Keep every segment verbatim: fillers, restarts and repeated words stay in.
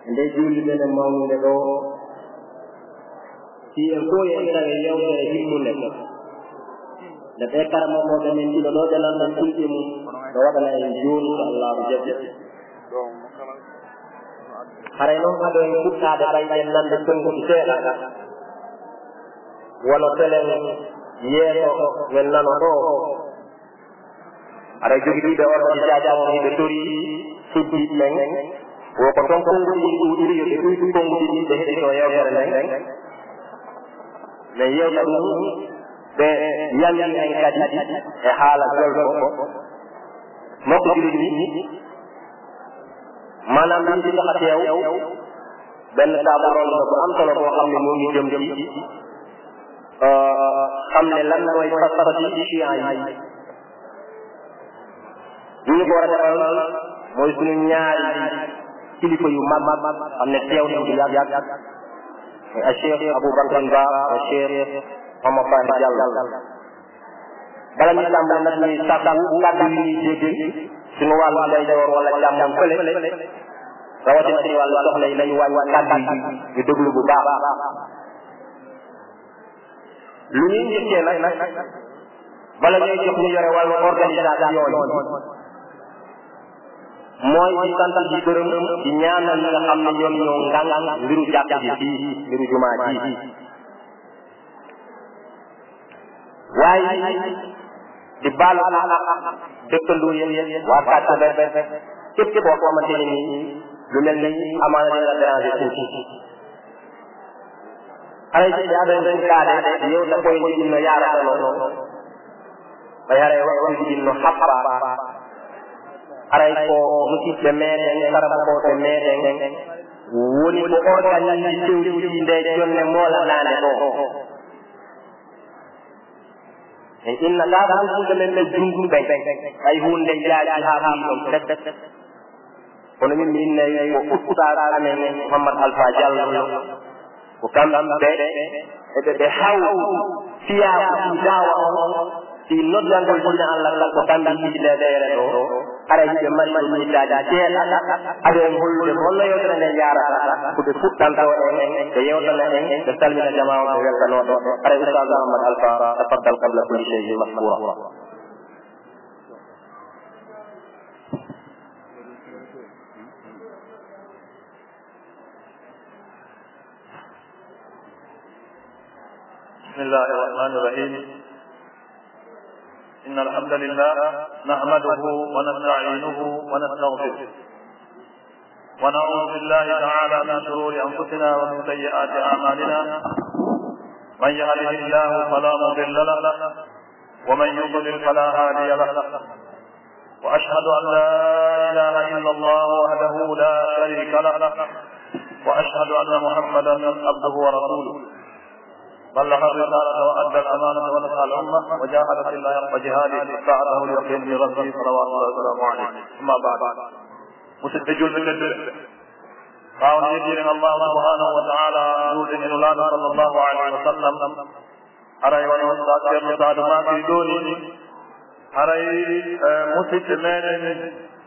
nde juulde ne mawnude ɗo si en fof en tawi yewtere himmunde nde ɓe karamoɓe men ɗiɗo ɗo ɗelanɗen fulɓe mum no waɗana en jooni so allahu jaɓi haray noon haɗo en fuɗɗade ɓayɗen nande tonguɗi seeɗa wono telen yeeso men nano ɗo aɗa jogiɗiɓe organisation o hiɓe tori suddiɓe men woko toon konnguɗi ɗuɗiri yoɓe ɗuyɗi konnguɗi ɗi ɓe heɗito yewtere nden mais yewta ɗum ɓe yalli en kadi e haala jolɗo makko juliɗni manam ɗum sika teew benn table ronde ko am solo boo xam ne moo ngi jëm ci xam ne lan mooy pas-pasi chian yi ñu ñu ko war a defal mooy suñu ñaari kilifa yu mag mag xam ne teew nañ ci yàgg yàgg mooy a Cheikh Aboubacar Ba a Cheikh Mama Fati Diallo bala ñu tàmbali nag ñuy sàkku kàddu yi ñuy dégg suñu wàllu ndeyjoor wala càmmoñ fële rawatina ci wàllu soxla yi nañu wàññi kàddu yi ñu déglu bu baax lu ñuy njëkkee nag bala ñuy jox ñu yore wàllu organisation mooy di sant di gërëm di ñaanal ñi nga xam ne ñoom ñoo ngang mbiru jàkk ji fii mbiru jumaa ji waaye di baalu dëkkandoo yëpp waa kàttan képp képp koo xamante ne nii lu mel ni amaana dina la déranger tuuti alay ci aɗa en kaade yewta koye jiginno yaratano ɓay haray waɗo jiginno haɓɓa aray ko musidɓe meɗen karamoɓe meɗen woni ko organise tewtuji nde jonne moolanade ɗo e inna kaɗa hunde men ɓe jungɗuɓe ay hunde jaaji ha ɓiɗon tet kono min mi innayi ko ustad amen Mouhammad Alpha Diallo ko kamɓe eɓe ɓe haw fiyaku si dawa on si noddangol dina Allah ngal ko kamɓe jiɗiɗeɗere ɗo ara hiɓe mari ɗo miidaji seeɗa aɗo en hollude ko holno yewtere nde jarata ko ɓe fuɗɗanto en ɓe yewtana en ɓe salmina jama o ɓe weltanoɗo ara ustad Mouhammad Alpha tafaddal qabla kulli shay'in mashkura بسم الله الرحمن الرحيم إن الحمد لله نحمده ونستعينه ونستغفره ونعوذ بالله تعالى من شرور أنفسنا ومن سيئات أعمالنا من يهده الله فلا مضل له ومن يضلل فلا هادي له وأشهد أن لا إله إلا الله وحده لا شريك له وأشهد أن محمدا عبده ورسوله بلغ الرسالة وأدى الأمانة ونصح الأمة وجاهد في الله حق جهاده ساعته اليقين بربه صلوات الله وسلامه عليه أما بعد مسجل من الدنيا قال يجري الله سبحانه وتعالى يوجد إلى الله صلى الله عليه وسلم أرأي ونوصات يرمضاد ما في دوني أرأي مسجل من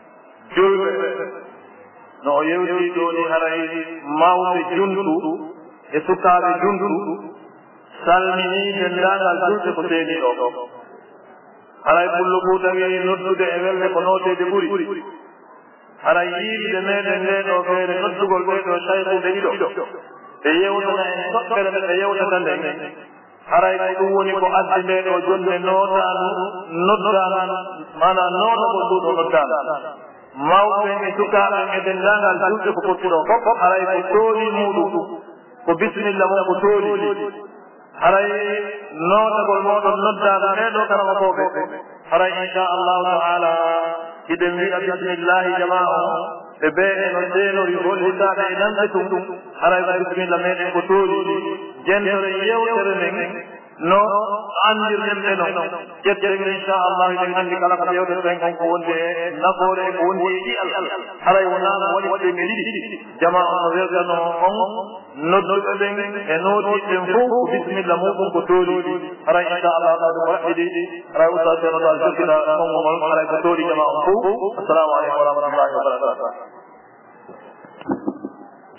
جلب نو يوجد دوني أرأي موت جنتو يسكار جنتو salmini dendagal julɓe ko seeni ɗo haray pullo ɓuutawi noddude e welde ko nootede ɓuri haray yiide meɗen nde ɗo feere noddugol ɓeɗo saykuɓe ɗiɗo ɓe yewtana en toɓɓere nde ɓe yewtata nde haray ko ɗum woni ko addi nde ɗo jonde nootanu noddanu mana nootagol ɗuɗo noddanu mawɓe e sukaɓe e dendagal julɓe ko pottuɗo fof haray ko tooli muɗum ko bisimilla mum ko tooli haray nootagol moɗon noddaɗo ɓeɗo karama koɓe haray inchallahu taala hiɗen mbiya bisimillahi jama o ɓe ɓeɗe no seenori hollitaɓe e nande tum haray ko bisimilla meɗen ko tooli jentore yewtere men no andirɗen ɓe no ƴetten inchallahu eɗen andi kala ko yewtere ɓen kon ko wonde e nafoore ko wonde e ɗi'al haray wonano waɗi waɗe mi ɗiɗi jama o no weltano on nodduɓe ɓen e nootiɓen fof ko bisimilla muɗum ko tooliɗi haray inchallah taala ko raɓɓiɗi haray ustad ceerno taal jokkita konngol haray ko tooli jama on fof assalamu aleykum wa rahmatullahi wa barakatuh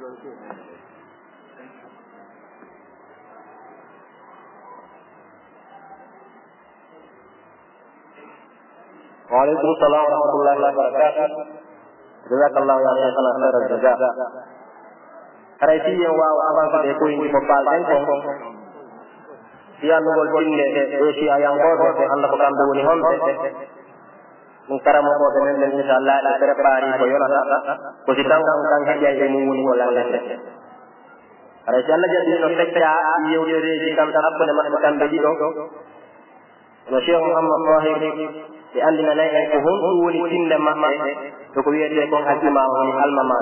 Waalaikumsalam warahmatullahi wabarakatuh. Jazakallahu ya Shaykhana khairal jaza. Aray si yang waaw avant de ko indi ko pal den ko. Siya nugol tinde e si ayang ko ko anda ko kambe woni honde. Mun karamo ko den den inshallah la prepari ko yolata ko si taw kan kan jay mu woni ko lalle. Aray si Allah jadi no tekta yewde reji kam tan abbe ma kambe di do. No Sheikh Muhammad Tahir di andina lay ko hon woni tinde mamme to ko wiete ko hakima woni almama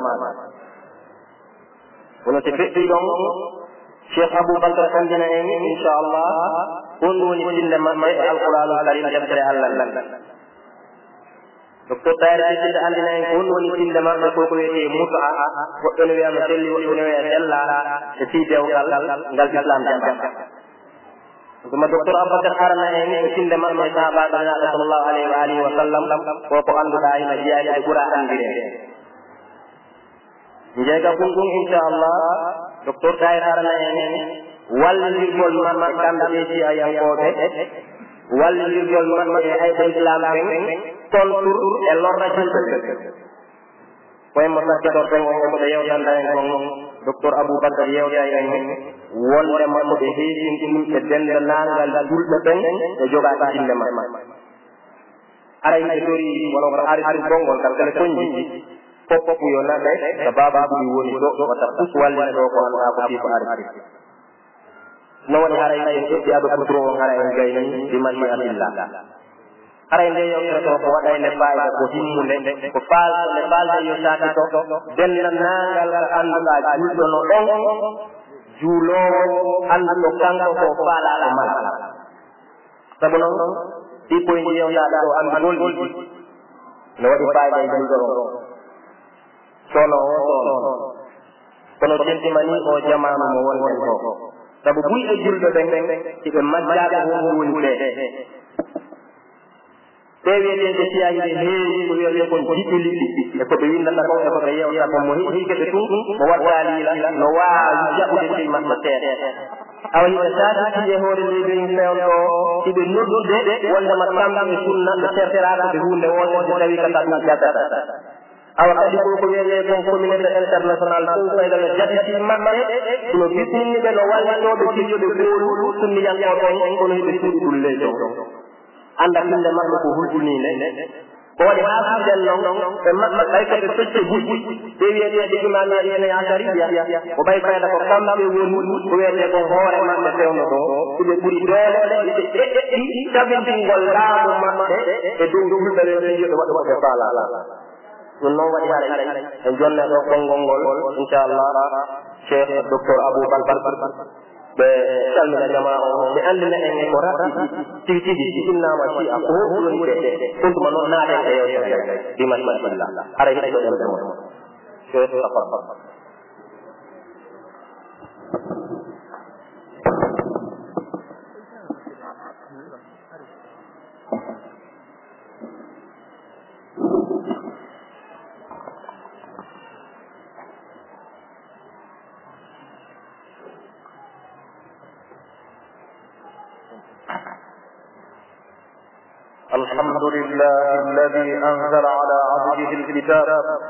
wono te fetti don Sheikh Abu Bakar andina en inshallah on woni tinde mamme alquranul karim deftere Allah docteur Tahir di andina en on woni tinde mamme ko ko wiete musa woddo no wiama selli woddo no wiama della e fi dewgal ngal islam jamba kuma docteur Abubakar arana en tinde mamme sahaba sallallahu alaihi wa alihi wa sallam ko ko anduda ina jiyaade e gura andire njega kungun inshallah docteur Tahir arana en walli gol mamme kambe ci ayam ko be walli gol mamme ay islam ben kontur e lorra ci koy mo sa do ben ko de yow tan day ko docteur Abubakar yow day en wonde mammo be heedin dum e dende nangal dulbe ben e joga ta inde ma ara ina dori wala ko ari ari gongol kal kala konji pop pop yo na dai sababa bu woni do do ta kus walle do ko anda ko fi ko ari no woni ara ina e bi ado ko tro ara en gayni di mali abillah ara inde yo to ko wada ine faay ko himmunde ko faal le faal yo taati to dende nangal anda juldo no don julo ando kango ko fala la mala sabuno ipo indi yo ya do am gol no wadi faade e julo solo solo kono tenti mani o jamanu mo wonde ko sabu buy e juldo den ci be majja ko woni be dewe de de ci ay de heewi ko wiye ko jibili e ko be winda ta ko e ko be yewta ko mo hi ke tu mo wadali la no wa jabude ci man ma tere aw yi ta ci je hore le be feew do ci be noddu de wonde ma tam e sunna de tertera ko be hunde wonde de tawi ka ta jata aw kadi ko ko wiye ko communauté international ko fay dal jatti ci man no bitini be no wala no be ci de ko sunni yan ko ko no be tudul le do anda tinde makko ko hulbuni ne ko wadi ha del non e makko ay ko tecce buji de wiete de imam ya ene yakari ya ko bay fayda ko kambe woni ko wiete ko hoore makko tewno do ko be buri dole di tabindi gol laado makko e do hulbe le yo do wado ko fala non non wadi hare en jonne do gongol inshallah Sheikh Docteur Abu Bakar be salmina jamaa be andina en ko rabbi ci ci ci inna ma ci ako woni de ko ma non naade e yo di mashallah ara hito dem dem Sheikh Abu الحمد لله الذي أنزل على عبده الكتاب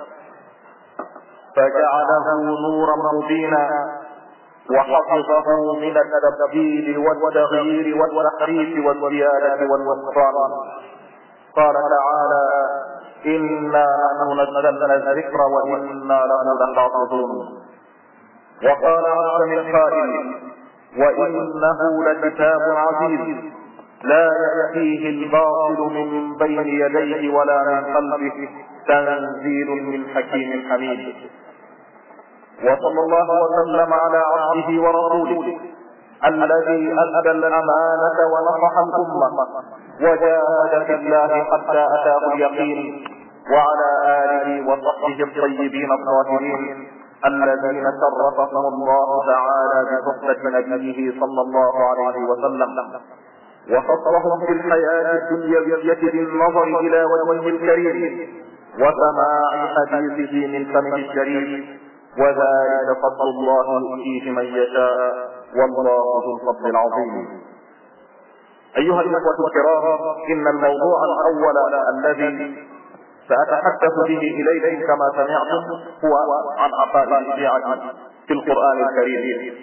فجعله نورا مبينا وحفظه من التبديل والتغيير والتحريف والزيادة والنقصان. قال تعالى: إنا نحن نزلنا الذكر وإنا له لحافظون. وقال عز من قائل: وإنه لكتاب عزيز لا يأتيه الباطل من بين يديه ولا من خلفه تنزيل من حكيم حميد. وصلى الله وسلم على عبده ورسوله الذي أدى الأمانة ونصح الأمة وجاهد في الله حتى أتاه اليقين، وعلى آله وصحبه الطيبين الطاهرين الذين شرفهم الله تعالى بصحبة نبيه صلى الله عليه وسلم، وخصهم في الحياة الدنيوية بالنظر إلى وجهه الكريم وسماع حديثه من فمه الشريف، وذلك فضل الله يؤتيه من يشاء والله ذو الفضل العظيم. أيها الإخوة الكرام، إن الموضوع الأول الذي سأتحدث به إليكم كما سمعتم هو عن عقائد الشيعة في القرآن الكريم،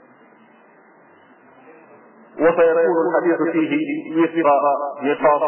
وسيكون الحديث فيه وفق نقاط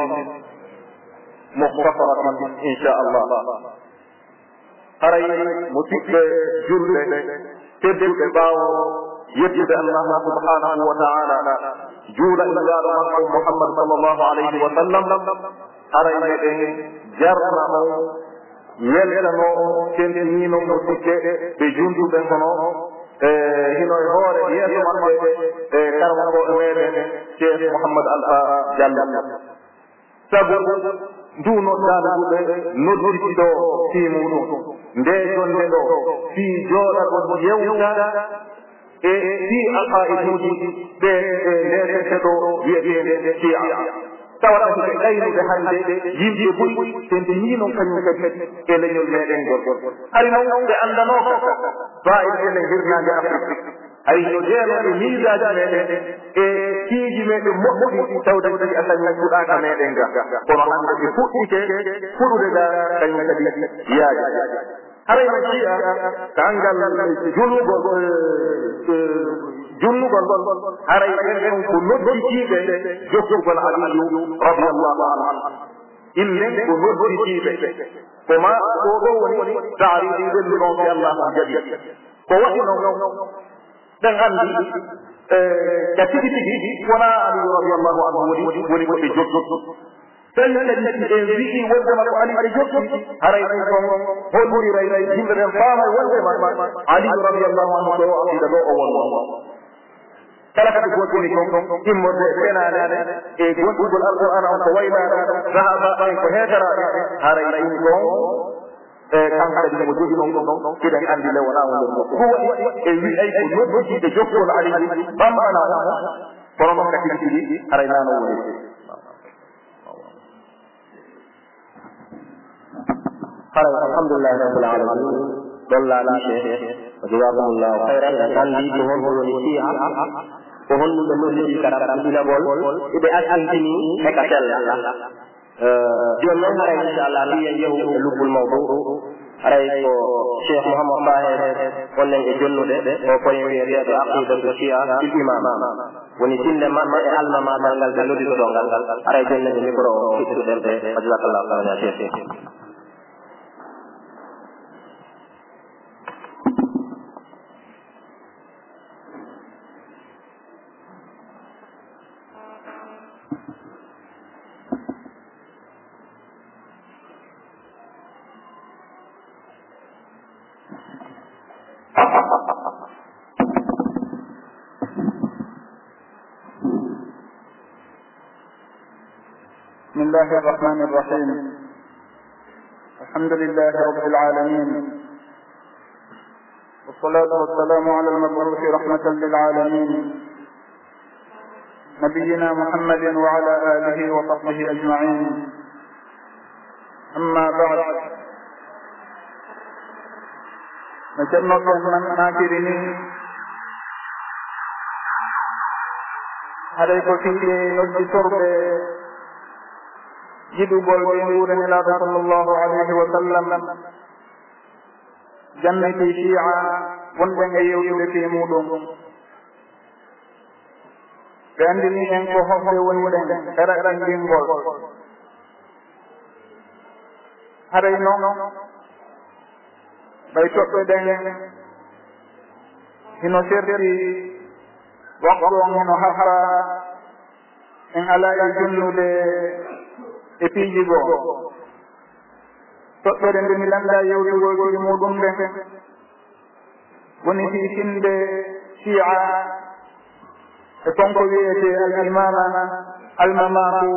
مختصرة إن شاء الله. أري متك جل تبدأ باو يجد الله سبحانه وتعالى جول إلى محمد صلى الله عليه وسلم أري جرنا يلقنو كنتينو متك بجندو بنكنو hino e hoore yeeso maɓɓe e karmakoɗo meɗen cheikh mouhammad alpha diallo sabu ndu noddaɗuɓe nodditiɗo fii muɗum nde jonde ɗo fii jooɗa ɗo yewta e fii aqaiduji ɗe e ndetete ɗo wiyeteɗe chia tawata ko ɗaynude hande yimɓe ɓuuri tente yino kañum kadi e leñol meɗen gorgol ari noon ɓe andanoka fa'il ene hirnade afrique ay no jeenoɓe misaji meɗen e kiiji meɗen moƴƴuɗi tawde kadi a tañi fuɗaka meɗen ga kono hande ɓe fuɗɗike fuɗude ga kañum kadi yaaji harayno jiya kangal julugol junnugol haray en ko nodditiɓe jokkugol aliyu radiallahu anhu illen ko nodditiɓe koma ko ɗo woni taarifi welluɗon fi allahu jaɓi ko waɗi noon ɗen anndi ka tigi tigi wona aliyu radiallahu anhu woni woni koɓe joggi tawi kadi en wii wondema ko ali ɓe joggi haray ɗen kon holliray yimɓe ɓen faama wondema aliyu radiallahu anhu ɗo aqida ɗo o won kala kadi goɗɗini kon immorde fenanane e goɗɗugol alqur'ana on ko waynaɗa sahaba en ko heetaraɓe haray ɗum kon e kanko kadi mo jogi ɗon ɗon kiɗen anndi le wona wonɗon ɗo ko waɗi e wi ay ko nodditiɓe jokkol aliyu bambana o kono noon kadi tigi haray nano woni haray alhamdulillahi rabbil alamin dollani cheikh jazakumullahu khairan andi ko wonko woni chia ko holluɓe nodditi karam ɗinagol eɓe asantini eka sella joni noon haray inchallah mbiyen yehu e lubbul mawdu haray ko cheikh mouhammad baher onnen e jonnude o koye wiyeteɗo aqidatu chia il imam woni tinde maɓɓe e alma maɗal ngal ɓe nodditoɗo ngal haray jonnede micro o fittuɗen ɓe jazakallahu khairan ya cheikh. بسم الله الرحمن الرحيم. الحمد لله رب العالمين، والصلاة والسلام على المبعوث رحمة للعالمين نبينا محمد وعلى آله وصحبه أجمعين. أما بعد، نجمع من ناكرني عليك فيه نجد سرب jiɗugol ɓe wuurenelaaɗo sallllahu alayhi wa sallam janniti chia wonɓen e yewtude fi muɗum ɓe anndini en ko hofde woni ɗen kara ɗanndingol haray noon ɓay toɓɓe ɗen hino serti waktu on hino hafa en alaa e junnude e piiji goo toɓɓere nde mi lannda yewtugol kii muɗum nden woni fiifinde chia e konko wiyete al imama almamaku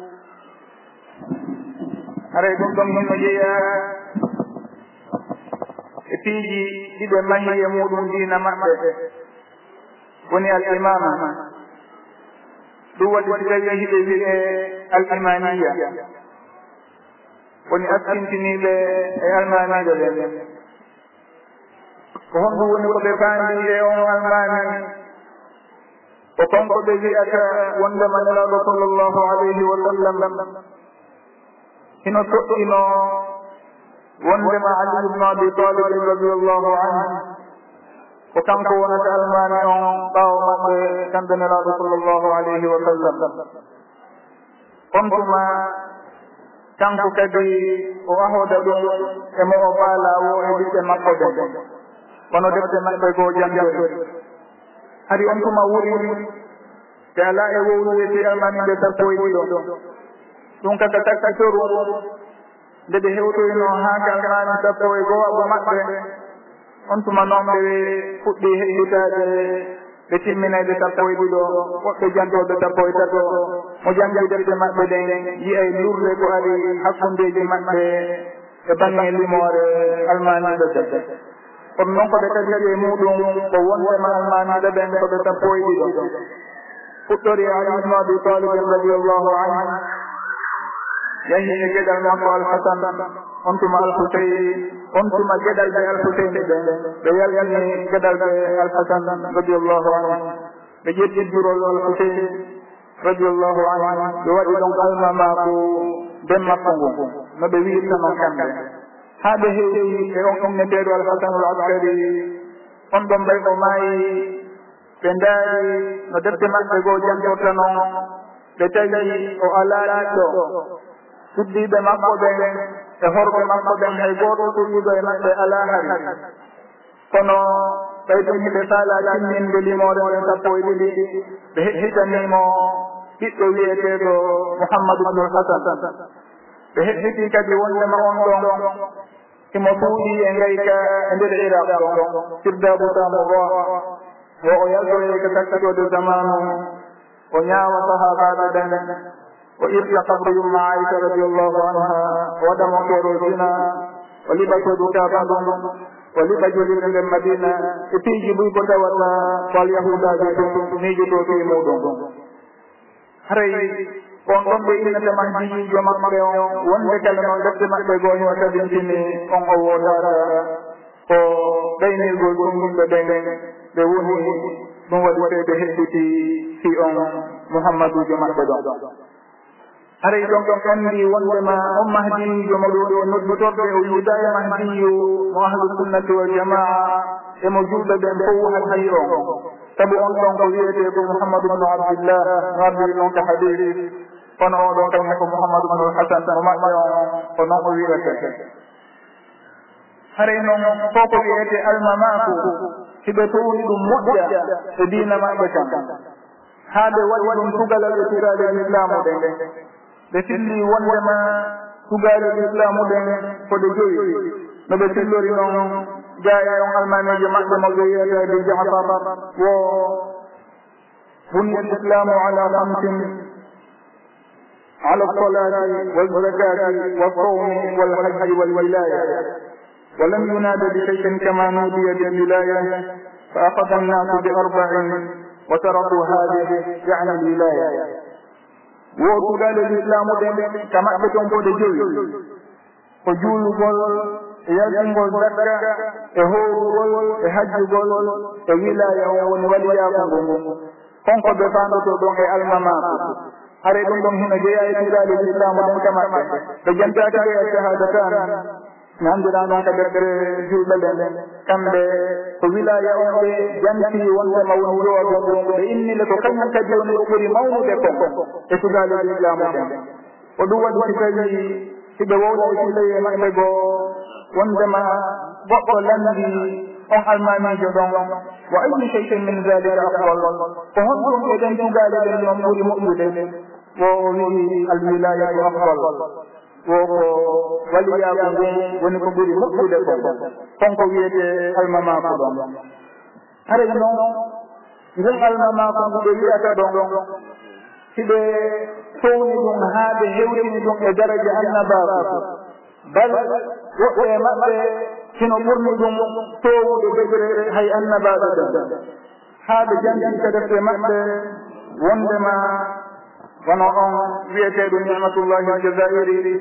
haray ɗum ɗon hino jeeya e piiji ɗiɗe mahi e muɗum diina maɓɓe woni al imama ɗum waɗi so tawi hiɓe wiye al imaniya woni askintiniɓe e almaniɗo ɓen ko honɗu woni ko ɓe faandi e on almani ko konko ɓe wiyata wondema nelaɗo sallllahu alayhi wa sallam hino toɗɗino wondema ali ibnu abi talibin radiallahu anhu ko kanko wonata almani on ɓaawo maɓɓe kamɓe nelaɗo sallllahu alayhi wa sallam on tuma kanko kadi o ahoda ɗum emo o faala wo e ɓiɓɓe makko ɓe kono defte maɓɓe goo jangode hari on tuma wuri te ala e wowluweti almani ɓe sappo e ɗiɗo ɗum kaka takkitoru nde ɓe hewtoyno haa kalmani sappo e goo abo maɓɓe on tuma noon ɓe fuɗɗi heƴƴitaade ɓe timminayɓe sappo e ɗiɗo woɓɓe jantoɓe sappo e tato mo jangi defte maɓɓe ɗen yiyay lurde ko ari hakkundeji maɓɓe e bange limore almaniɓe ɓe kono noon koɓe tabiɗi e muɗum ko wondema almaniɓe ɓen koɓe sappo e ɗiɗo fuɗɗori ali ibnu abi talibin radiallahu anhu yahi e geɗal makko alhasan on tuma alhuseyn on tuma geɗal ɓe alhuseyn ɓe ɓe yaltini geɗal ɓe alhasan radiallahu anhu ɓe ƴetti durol alhuseyn radiallahu anhu ɓe waɗi ɗon almamako ben makko ngu no ɓe wiirta noon kamɓe haa ɓe heewi e on inneteeɗo alhasanul askari on ɗon mbay o maayi ɓe ndaari no defte maɓɓe goo jantorta noon ɓe tawi o alaa ɗiɗɗo suddiɓe makko ɓen e horɓe makko ɓen hay gooto suddiɗo e maɓɓe alaa hari kono ɓay ɗum hiɓe faala timminde limore ɓen sappo e ɗiɗi ɓe heɗɗitanimo ɓiɗɗo wiyeteeɗo mouhammadou ibnul hasan ɓe heɗɗiti kadi wondema on ɗon imo suuɗi e ngayka e nder iraq ɗon sirdabou tamoura wo o yaltoye ko takkitode zamanu o ñaawa sahabaɓe ɓen o irta kabru yumma aisha radiallahu anha o waɗamo keero sina o liɓa soduka bandum o liɓa jolinde nden madina e piiji ɓuy ko tawata ko alyahudaɓe ɗum miijoto fi muɗum haray on ɗon ɓe innata mahdiyijo maɓɓe on wonde kala noon defte maɓɓe goo himo tabintini on o wodata ko ɗaynirgol ɗum yimɓe ɓen ɓe woni ɗum waɗi ɓe heɓɓiti fi on mouhammadujo maɓɓe ɗon haray ɗon ɗon anndi wondema on mahdiyijo mo ɗo noddutorde o yiida e mahdiyu mo ahlu sunnati wal jamaa emo julɓe ɓen fof haddi on sabu on ɗon ko wiyete ko mouhammadou bnu abdillah no addiri ɗon ko hadis kono o ɗon kayne ko mouhammadou bnul hasan mo maɓɓe on ko noon o wiyete haray noon fof ko wiyete almamaku hiɓe towni ɗum moƴƴa e diina maɓɓe kan haa ɓe waɗi ɗum tugalal e tiraɗe l'islamu ɗen ɓe filli wondema tugaale l'islamu ɗen koɗe joyi no ɓe fillori noon jaya on almanijo maɓɓe mo ɓe wiyata bi jafar wo buniya l'islamu ala hamsin ala lsolati walzakati walsawmi walhajji walwilaya ولم يناد بشيء كما نودي بالولاية فأخذ الناس بأربع وتركوا هذه يعني الولاية وقال الإسلام كما أبتم قد جوي فجول قول يجن قول ذكا إهور قول إحج قول إولاية ونوليا قول فانق بفانو تدون الممات هذا يدون هنا جاء إلى الإسلام كما بجنتك الشهادتان nandira noon ko deftere julɓe ɓen kamɓe ko wilaya on ɓe janti wondema woni jooɗo ɗum ɓe innile ko kañum kadi woni o ɓuri mawnude ko e sugaali l'islamu ɓen ko ɗum waɗi si tawi siɓe wowɗa e sillaye maɓɓe goo wondema goɗɗo landi on almamijo ɗon wa ayyi shay'in min dhalika afdal ko honɗum eɗen sugaali ɓen ɗon ɓuri moƴƴude wo wii alwilayatu afdal woko waliyaku ngun woni ko ɓuri moƴƴude ko konko wiyete almamako ɗon haray noon ngun almamako ngu ɓe wiyata ɗon siɓe towni ɗum haa ɓe hewrini ɗum e daraja annabako bal woɓɓe e maɓɓe sino ɓurni ɗum towude degré hay annabaɓe ɗon haa ɓe jantinta defte maɓɓe wondema wono on wiyeteɗo nicmatullahi aljazairi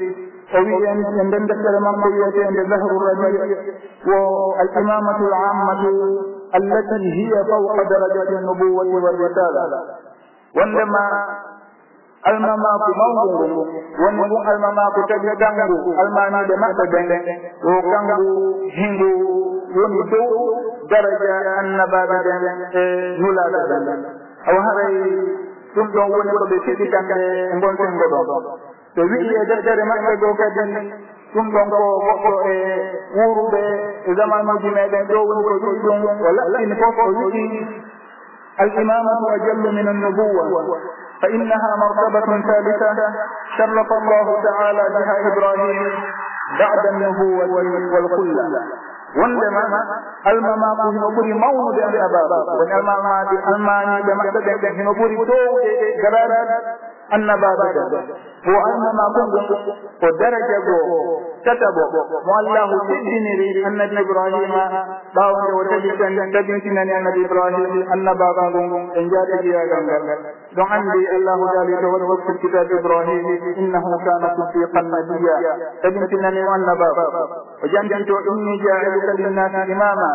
وي ان دندكر من قويته عند ظهر الربيع والإمامة العامة التي هي فوق درجة النبوة والرسالة وعندما almamaku mawɗum woni ngu almamaku tagi kangu almaniɓe maɓɓe ɓen o kangu hingu woni dow daraja annabaɓe ɓen e nulaɓe ɓen awa haray ɗum ɗon woni ko ɓe fiɗi kamɓe gontengo ɗon so wi'i e deftere maɓɓe goo kadi ɗum ɗon ko goɗɗo e wuuruɓe e zamanuji meɗen ɗo woni ko wi'i ɗum o laɓɓini fof o wi'i al-imamatu ajallu min an-nubuwwa فإنها مرتبة ثالثة شرف الله تعالى بها إبراهيم بعد النبوة والخلة وندما المماك هنبري مولد الأباب والمماك الماني بمحدد هنبري توج جرارات النبابة وأنما كنت ودرجة كتبه والله تدني أن إبراهيم باوند وتجسن تجسن أن إبراهيم النبابة إن جاء إلى جنگل دون عندي الله تعالى توجه في كتاب إبراهيم إنه كان صديقا نبيا تجسن أن النبابة وجنجت إني جاعلك للناس إماما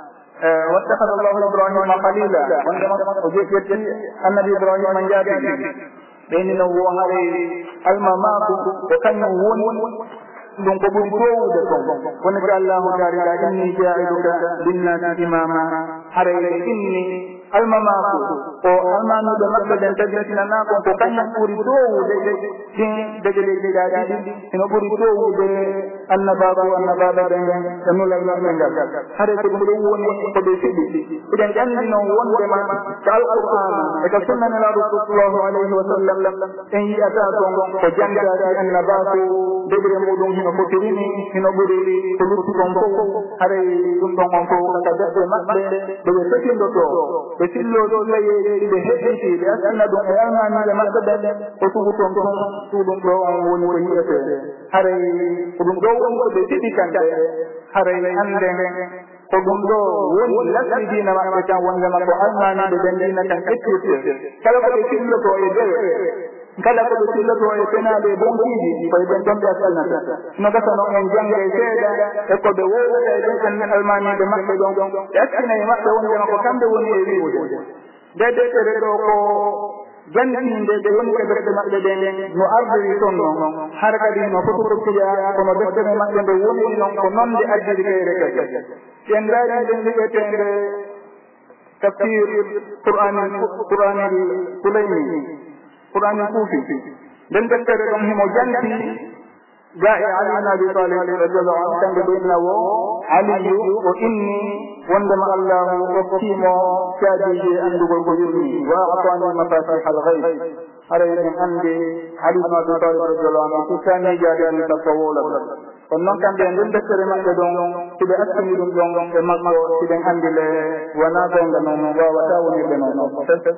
واتخذ الله إبراهيم خليلا وجئت أن إبراهيم من جاء بيننا وهذه الممات وكان ون دون قبول توده ونجعل الله تعالى إني جاعلك للناس إماما حري إني الممات والمان بمقصد تجسنا ناكم وكان يقول توده دين دجل الجداد إنه يقول توده النباب والنباب ينول الله حري تقول ون قبول سيدي إذن جنبنا ون بما كالقرآن وكسنة رسول الله عليه وسلم إن يأتاكم وجنجات النباب دجل مدون هنا فتريني هنا بري تلوتكم فوق هري تنتم فوق كذب مقبل بسكين دوتو بسيلو دوتو بهجتي بأسنا دون أيامان لمقبل وتوتم فوق تودم فوق ونوريته هري تودم فوق بسيدي كان هري أندن تودم فوق ولسي دينا مقبل وانجم القرآن بدندينا كان كتير كلا بسيلو دوتو kala ko sila to e penale bonkiji ko e ben tombe asalna no gata no en jangge seeda e ko be woda e den almani be makbe gon yakkina e makbe woni ko kambe woni e wiwude de de de do ko janninde de woni ko be makbe den no ardiri ton non har kadi no foto ko tiya ko no deftere makbe be woni non ko nonde addiri kayre kadi en daari den de tende tafsir qur'an qur'an al-kulayni قرآن الكوفي دن دكتور هم مجنتي جاء علي بن أبي طالب رضي الله عنه كان بيننا وعلي وإني وندم الله وقيم كاجي عند الغيب وأعطاني مفاتيح الغيب أريد عندي علي بن أبي طالب رضي الله عنه كان جاء أن تطول konnon kamɓe en ɗum deftere maɓɓe ɗon siɓe accini ɗum ɗon ɓe makko siɓen anndile wona gonga noon wawata wonirɓe noon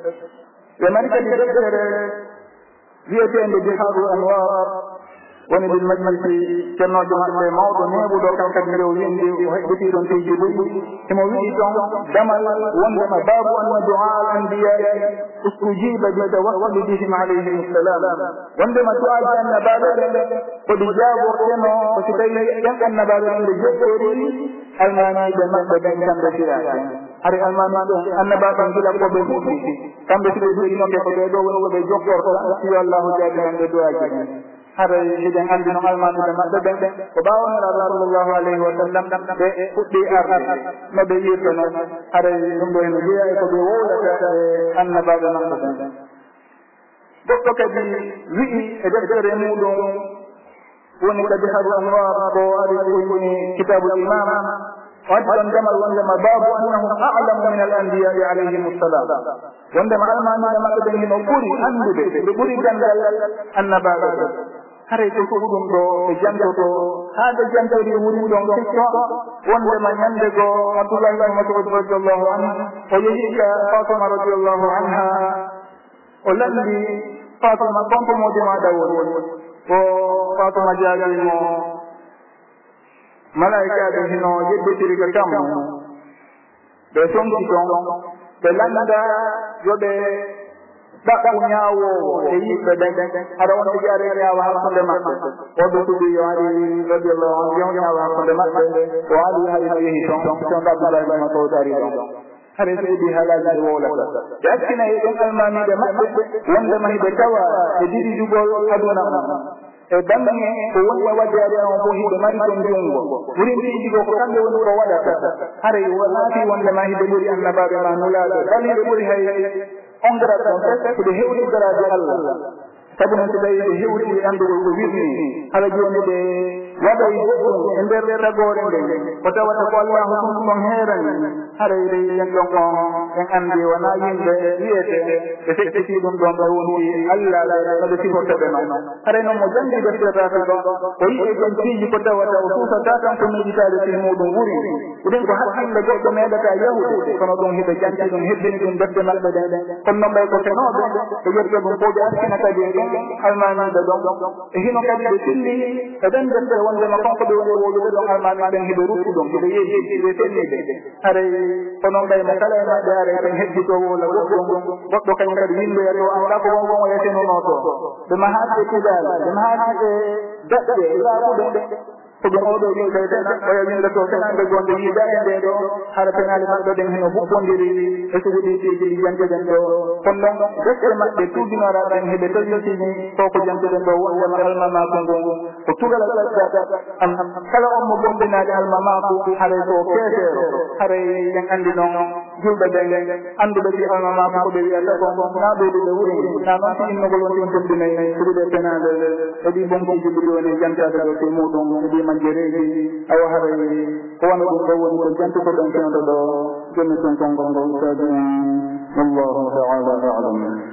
ɓe mari kadi deftere wiyetende biharu anwar woni ɗum majlisi cennojo maɓɓe mawɗo neɓuɗo kan kadi ndew windi o heɓɓiti ɗon tiji ɗuɗɗi emo wiɗi ɗon damal wondema babu anna du'a al anbiyai ustujiba bi tawakkuli bihim alayhim assalam wondema du'aji annabaɓe ɓe koɗi jaborteno ko si tawi ɗen annabaɓe ɓe ɓe jeɗɗori almaniɓe maɓɓe ɓen kamɓe siraki hari almaniɓe annabaɓe gila koɓe fuɗɗi kamɓe siɓe duɗinoɓe ko ɓe ɗo woni koɓe jokkorto siyo allahu jaabiranɓe du'aji ɗen hare hiɗen anndi no almaniɓe maɓɓe ɓen ko ɓawanora sallllahu alayhi wa sallam ɓe fuɗɗi arde no ɓe yirta noon hare ɗum ɗo eno jeeya e ko ɓe wowlata e annabaɓe maɓɓe ɓen goɗɗo kadi wi'i e deftere muɗum woni kadi haru anwar ko ari woni kitabul imama وأيضا جمل وندما باب أنهم أعلم من الأنبياء عليهم السلام وندما ألماني لما تبين نقولي أنبي بقولي جنجل النبات هذا يقولون دو جنجل دو هذا جنجل يقولون دو كتوا وندما يندقو عبد الله بن مسعود رضي الله عنه ويجيك فاطمة رضي الله عنها والذي فاطمة كنت موجمة داود وفاطمة جاجل malaika ɓe hino yedditiri ko kam ɓe sonki ton ɓe landa yo ɓe ɗaɓɓu ñaawowo e yimɓe ɓen aɗa wonde jaare ñaawa hakkunde maɓɓe oɗo suuɗi yo ali radiallahu anhu yo ñaawa hakkunde maɓɓe o ali hay no yehi toon toon abdoulahi masud ari ɗon hare suuɗi halaji ɗe wowlata ɓe accina e ɗon almamiɓe maɓɓe wondema hiɓe tawa e ɗiɗi jugol aduna on e bange ko woni e wadde aduna on fof hiɓe mari toon junngo ɓurin tiiji go ko kamɓe woni ko waɗata hare laati wondema hiɓe ɓuri annabaɓe ma nulaaɓe bal hiɓe ɓuri hay on garat ɗon koɓe hewti garaade allah sabu noon so tawi ɓe hewti anndugol ko wirni hala jooni ɓe waɗay goɗɗum e nder tagore nden ko tawata ko allahu ɗum ɗon heerani haray yen ɗon on en anndi wona yimɓe wiyete ɓe fecciti ɗum ɗon ɓe woni allah noɓe siforta ɓe noon haray noon mo janndi deftertaka ɗo o yiɗe jon piiji ko tawata o suusata tan ko miijitaade fi muɗum wuri ɗin ko hakkille goɗɗo meeɗata yahude kono ɗum hiɓe janti ɗum hebbini ɗum defte maɓɓe ɗen kono noon ɓay ko tenooɓe ɓe ƴetta ɗum fof ɓe askina kadi almamiɓe ɗon e hino kadi ɓe tilli e ɗen deftere wondema konko ɓe woni woɗuɓe ɗon almami ɓen hiɓe rutti ɗum hiɓe yehi ɓe telliɓe haray ko noon ɓayno kala e maɓɓe are ɓen heddito wola goɗɗum goɗɗo kañum kadi yimɓe to anda ko won won o yetenono to ɓe mahaɓe tidal ɓe mahaɓe daɗɗe laaɓuɗe ko ɗum oɗo yimɓe tena oyo yimɓe to tenande gonɗe yiida e nde ɗo hara penali maɓɓe ɗen heno huɓɓodiri e suguɗi tiiji ɗi janteɗen ɗo kono noon deftere maɓɓe tuujinora ɗen heɓe tawitini ko ko janteɗen ɗo wondema almamako ngu ko tugala ɗaɗɗa am kala on mo gonɗinade almamako haray ko keesero haray en andi noon julɓe ɓen anduɓe si almamako ko ɓe wiyata ko na ɓeyduɓe wuri na noon si innogol won ɗin teddinayi suguɗe penade e ɗi bonkiji ɗi woni jantade ɗo si muɗum ɗi majjereji awa haray ko wona ɗum ɗo woni ko jantuko ɗon fewde ɗo joni ton konngol ngol kadi wallahu taala alam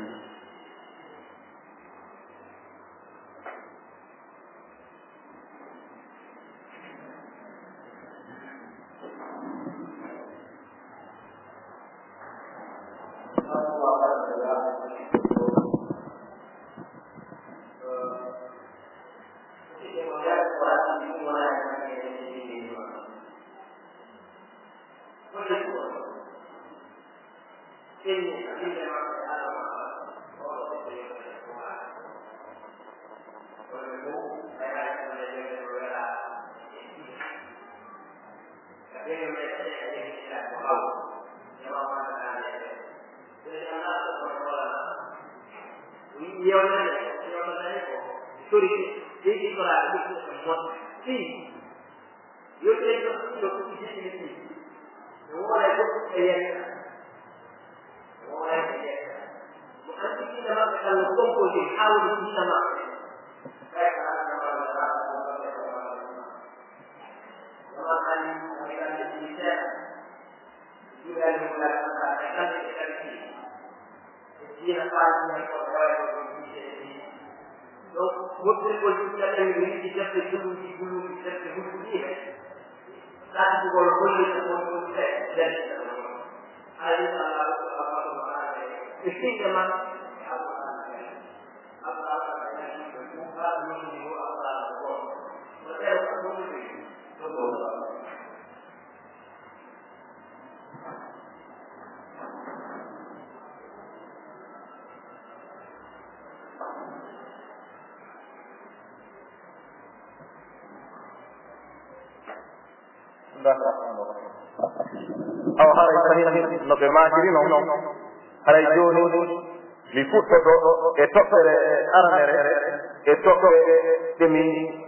aw haray fahim no ɓe majirino haray joni mi fuɗɗoto e toɓɓere aranere e toɓɓere ɗemi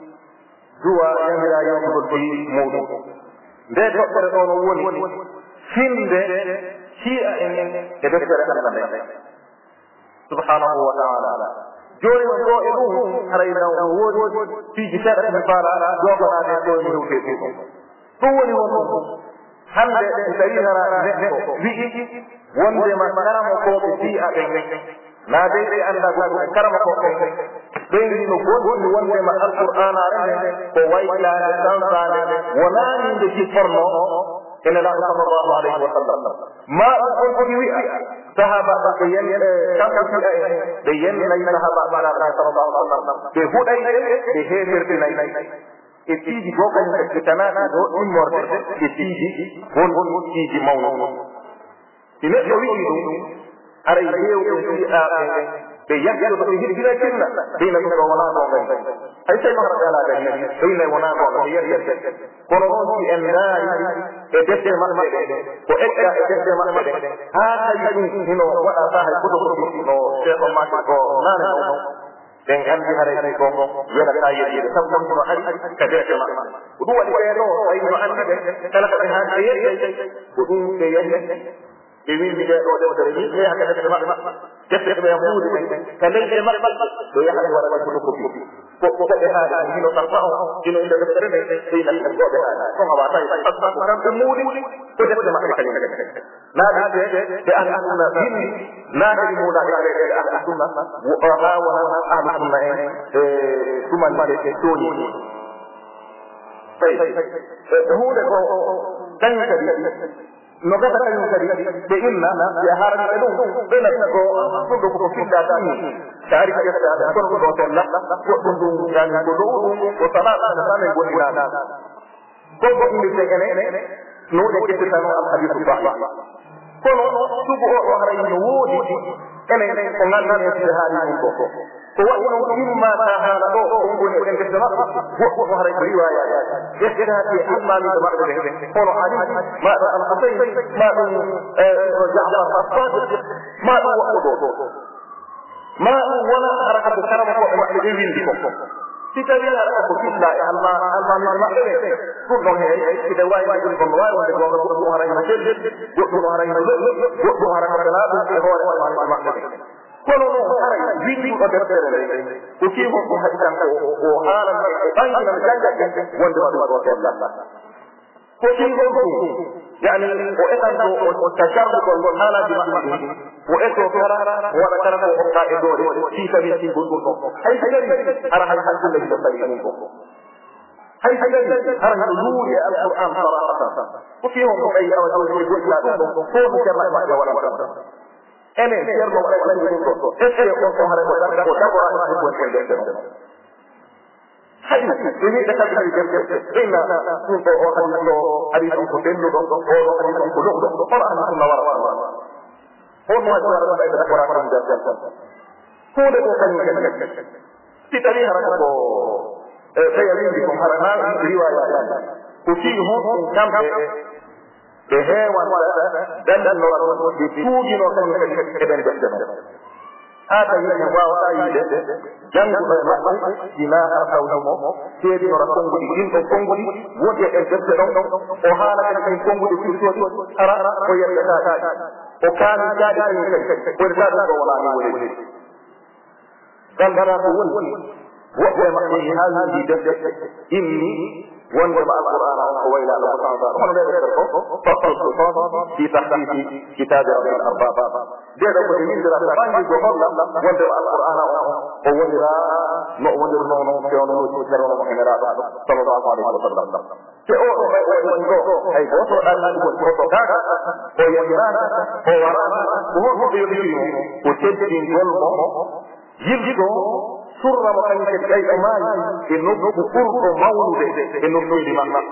duwa yamira yawtugol fi muɗum nde toɓɓere ɗo no woni finde hiya en e deftere allah nde subhanahu wa taala joni no ɗo e ɗum haray naw woodi fiiji seeɗa ɗemi faala jogonade ɗo mi hewte ɗum ɗum woni won ɗum hande so tawi hara neɗɗo wi'i wondema karama koɓe fi'a ɓen na dey ɓe anda goɗɗum karama koɓe ɓeyni no goɗɗi wondema alqur'ana rene ko waylade sansade wonani nde sifforno ene laɗo sallllahu alayhi wa sallam ma ɗum on komi wi'a sahaba ɓe yen kanko fi'a e ɓe yennayi sahaba ɓalaɗa sallllahu alih wa sallam ɓe huɗay ɓe hefertinayi e tiiji goo kañum ɓe tanaɗi ɗo immorde e tiiji won won tiiji mawno si neɗɗo wi'i ɗum aray yew e fi a be yaggo to hiddina kinna dina ko wala do ngai ay tay ma ala da ni dina wala do be yaggo kono non ci en daari e defte mabbe ko ekka e defte mabbe ha tay dum hino wada sahay ko ko no cheikh ma ko nane no den andi hare ko wala ka yedi sam sam ko ari ka defte mabbe du wadi be no ay no andi kala ka ha yedi ko dum be yedi e wi mi de do de dere ni e hakka de ma defte be yamudi kale de ma do ya hadi wala ko ko ko ko ko de ha ni no tarfa ni no inde defte ne e na ko de ha ko ma wata asba ko mudi ko defte ma kale la da de de an sunna din la de mu da de ahli sunna wa ha wa ahli sunna e kuma de ke toni sai hu de ko dan ka no kata kayu tadi de inna ya haran edu bela ko ko ko fidda tani dari ka da ko ko to la ko dundu dan ko do ko sala da sane ko ila ko ko ni te ene no de ke tano al hadith sahih ko no subu o haran no wodi ene ko ngana ne ci hali ko ko ko wa no imma ta hala do ko ko ne ke sama ko ko haran riwaya يسكن في أما من المعرفة قولوا علي ما al Husayn ما جعفر الصادق ما هو أخذه ما ولا حركة الكرم ومحلقين بكم في تبين أخذ كلا أما أما من المعرفة كله هي كده واي واي يقول واي واي يقول يقول هراي مجد يقول هراي مجد يقول هراي مجد هو هو المعرفة kono no haray windi ko deftere le ko kimo ko hadisan ko o haala bangi na janga wonde wadu wadu Allah ko kimo ko yani o etan ko o tasharru ko ngol haala di mahdi o eto fara wala kara ko o ka edo ci tabi ci gundu ko hay hayri ara hay hal kullu bi tabi'in ko hay hayri ara nuri al-Qur'an sarahatan ko kimo ko ay awal ko la ko ko jarra ba wala wala ene cerno wala wala ni ko esse ko ko hare ko ko ko ko ko ko ko hadith ini da ka bi de inna ko ko o hadith do hadith ko delu do ko o hadith ko do do qala anna sunna wa rasul ko mo ha wala da da qur'an da da ko de ko kan kan ti tari hara ko e sayali di ko hara na riwaya ko ti ho kambe de hewan dan dan no di tuugi no kan ke ben ben ata yi wa wa yi de jangu ba ma dina arhawmo ke di no kongu di in ko kongu di wodi e defte don o hala kan kongu di fi so ara ko yalla ta o kan jadi ko da ko wala ni wala dan dara ko woni wa ma ni hadhihi defte inni وانظر القرآن وإلى المتعبر ومن ذلك فصل السلطان في تحقيق كتاب رب الأرباب جاء رب من ذلك فانجي وقال وانظر القرآن وانظر وانظر نونو كيونو وانظر محمرات صلى الله عليه وسلم كأوه وانظر أي بوصر أن يكون كاكا ويجرانا وورانا وهو بيبينه وتبين ظلمه يبقى surra mo kan ke ay amay e no ko ko mawlude e no no di makna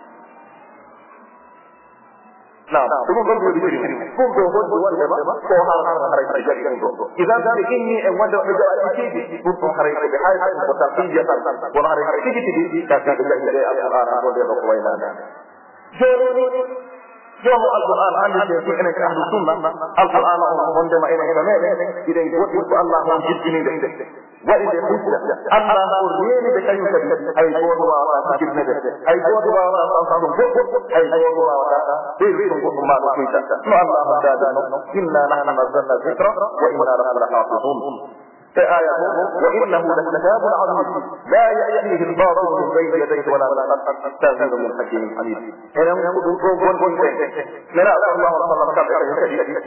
na to mo gol di di ko ko ho di wala ba ko ha ha haray ta jari ko idan da inni e wanda da akidi ko ko haray ta hay hay ko ta tiya ta ko haray ta kidi di ta ta da de al-Qur'an ko de ko wayna jero جمع القرآن عندي في إنك أهل السنة القرآن عندما إنك ماذا إذا يقول الله من جدني لك وإذا يقول الله أريني بك يسبب أي قول وعطا جدنا لك أي قول وعطا أي قول وعطا بيركم قل ما نسيتا ما الله دادنا إنا نحن نزلنا الذكر وإنا له لحافظون آية وإنه لكتاب عظيم لا يأتيه الباطل من بين يديه ولا من خلفه تنزيل من حكيم حميد أنا أقول قول قول لا لا الله صلى الله عليه وسلم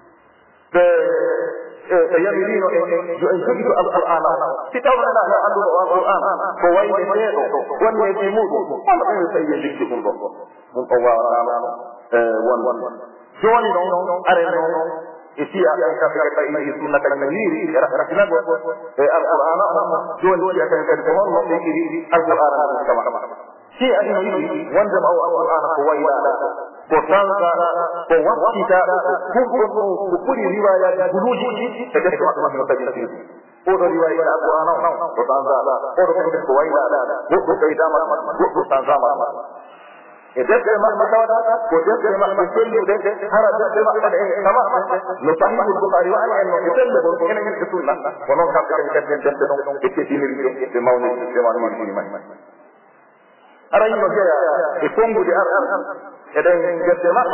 يميلين يؤيد القرآن كتابنا لا عنده القرآن فوين يسيره وان يسيموه وان يسيجدكم من قوارنا وان جواني نون أرنون isi akan kata ini sunnah kan meniri rakyat Al-Quran jual dia akan kata mohon meniri Al-Quran sama-sama si ini wanda mau Al-Quran kuwaila ko tanga ko wattita ko ko puri riwaya buluji e de ko ma tabi o do riwaya alquran ko tanga o do ko wayla ko ko kayda ma ko tanga ma e de ma ma tawada ko de ma ma sellu de hara de ma de kama no sahih al-bukhari wa an no sellu ko ene ni sunna ko non ka ka ka de de no e ke dini ri de mawni de mawni ni ma ara yi no jaya e kongu de ar e de de ma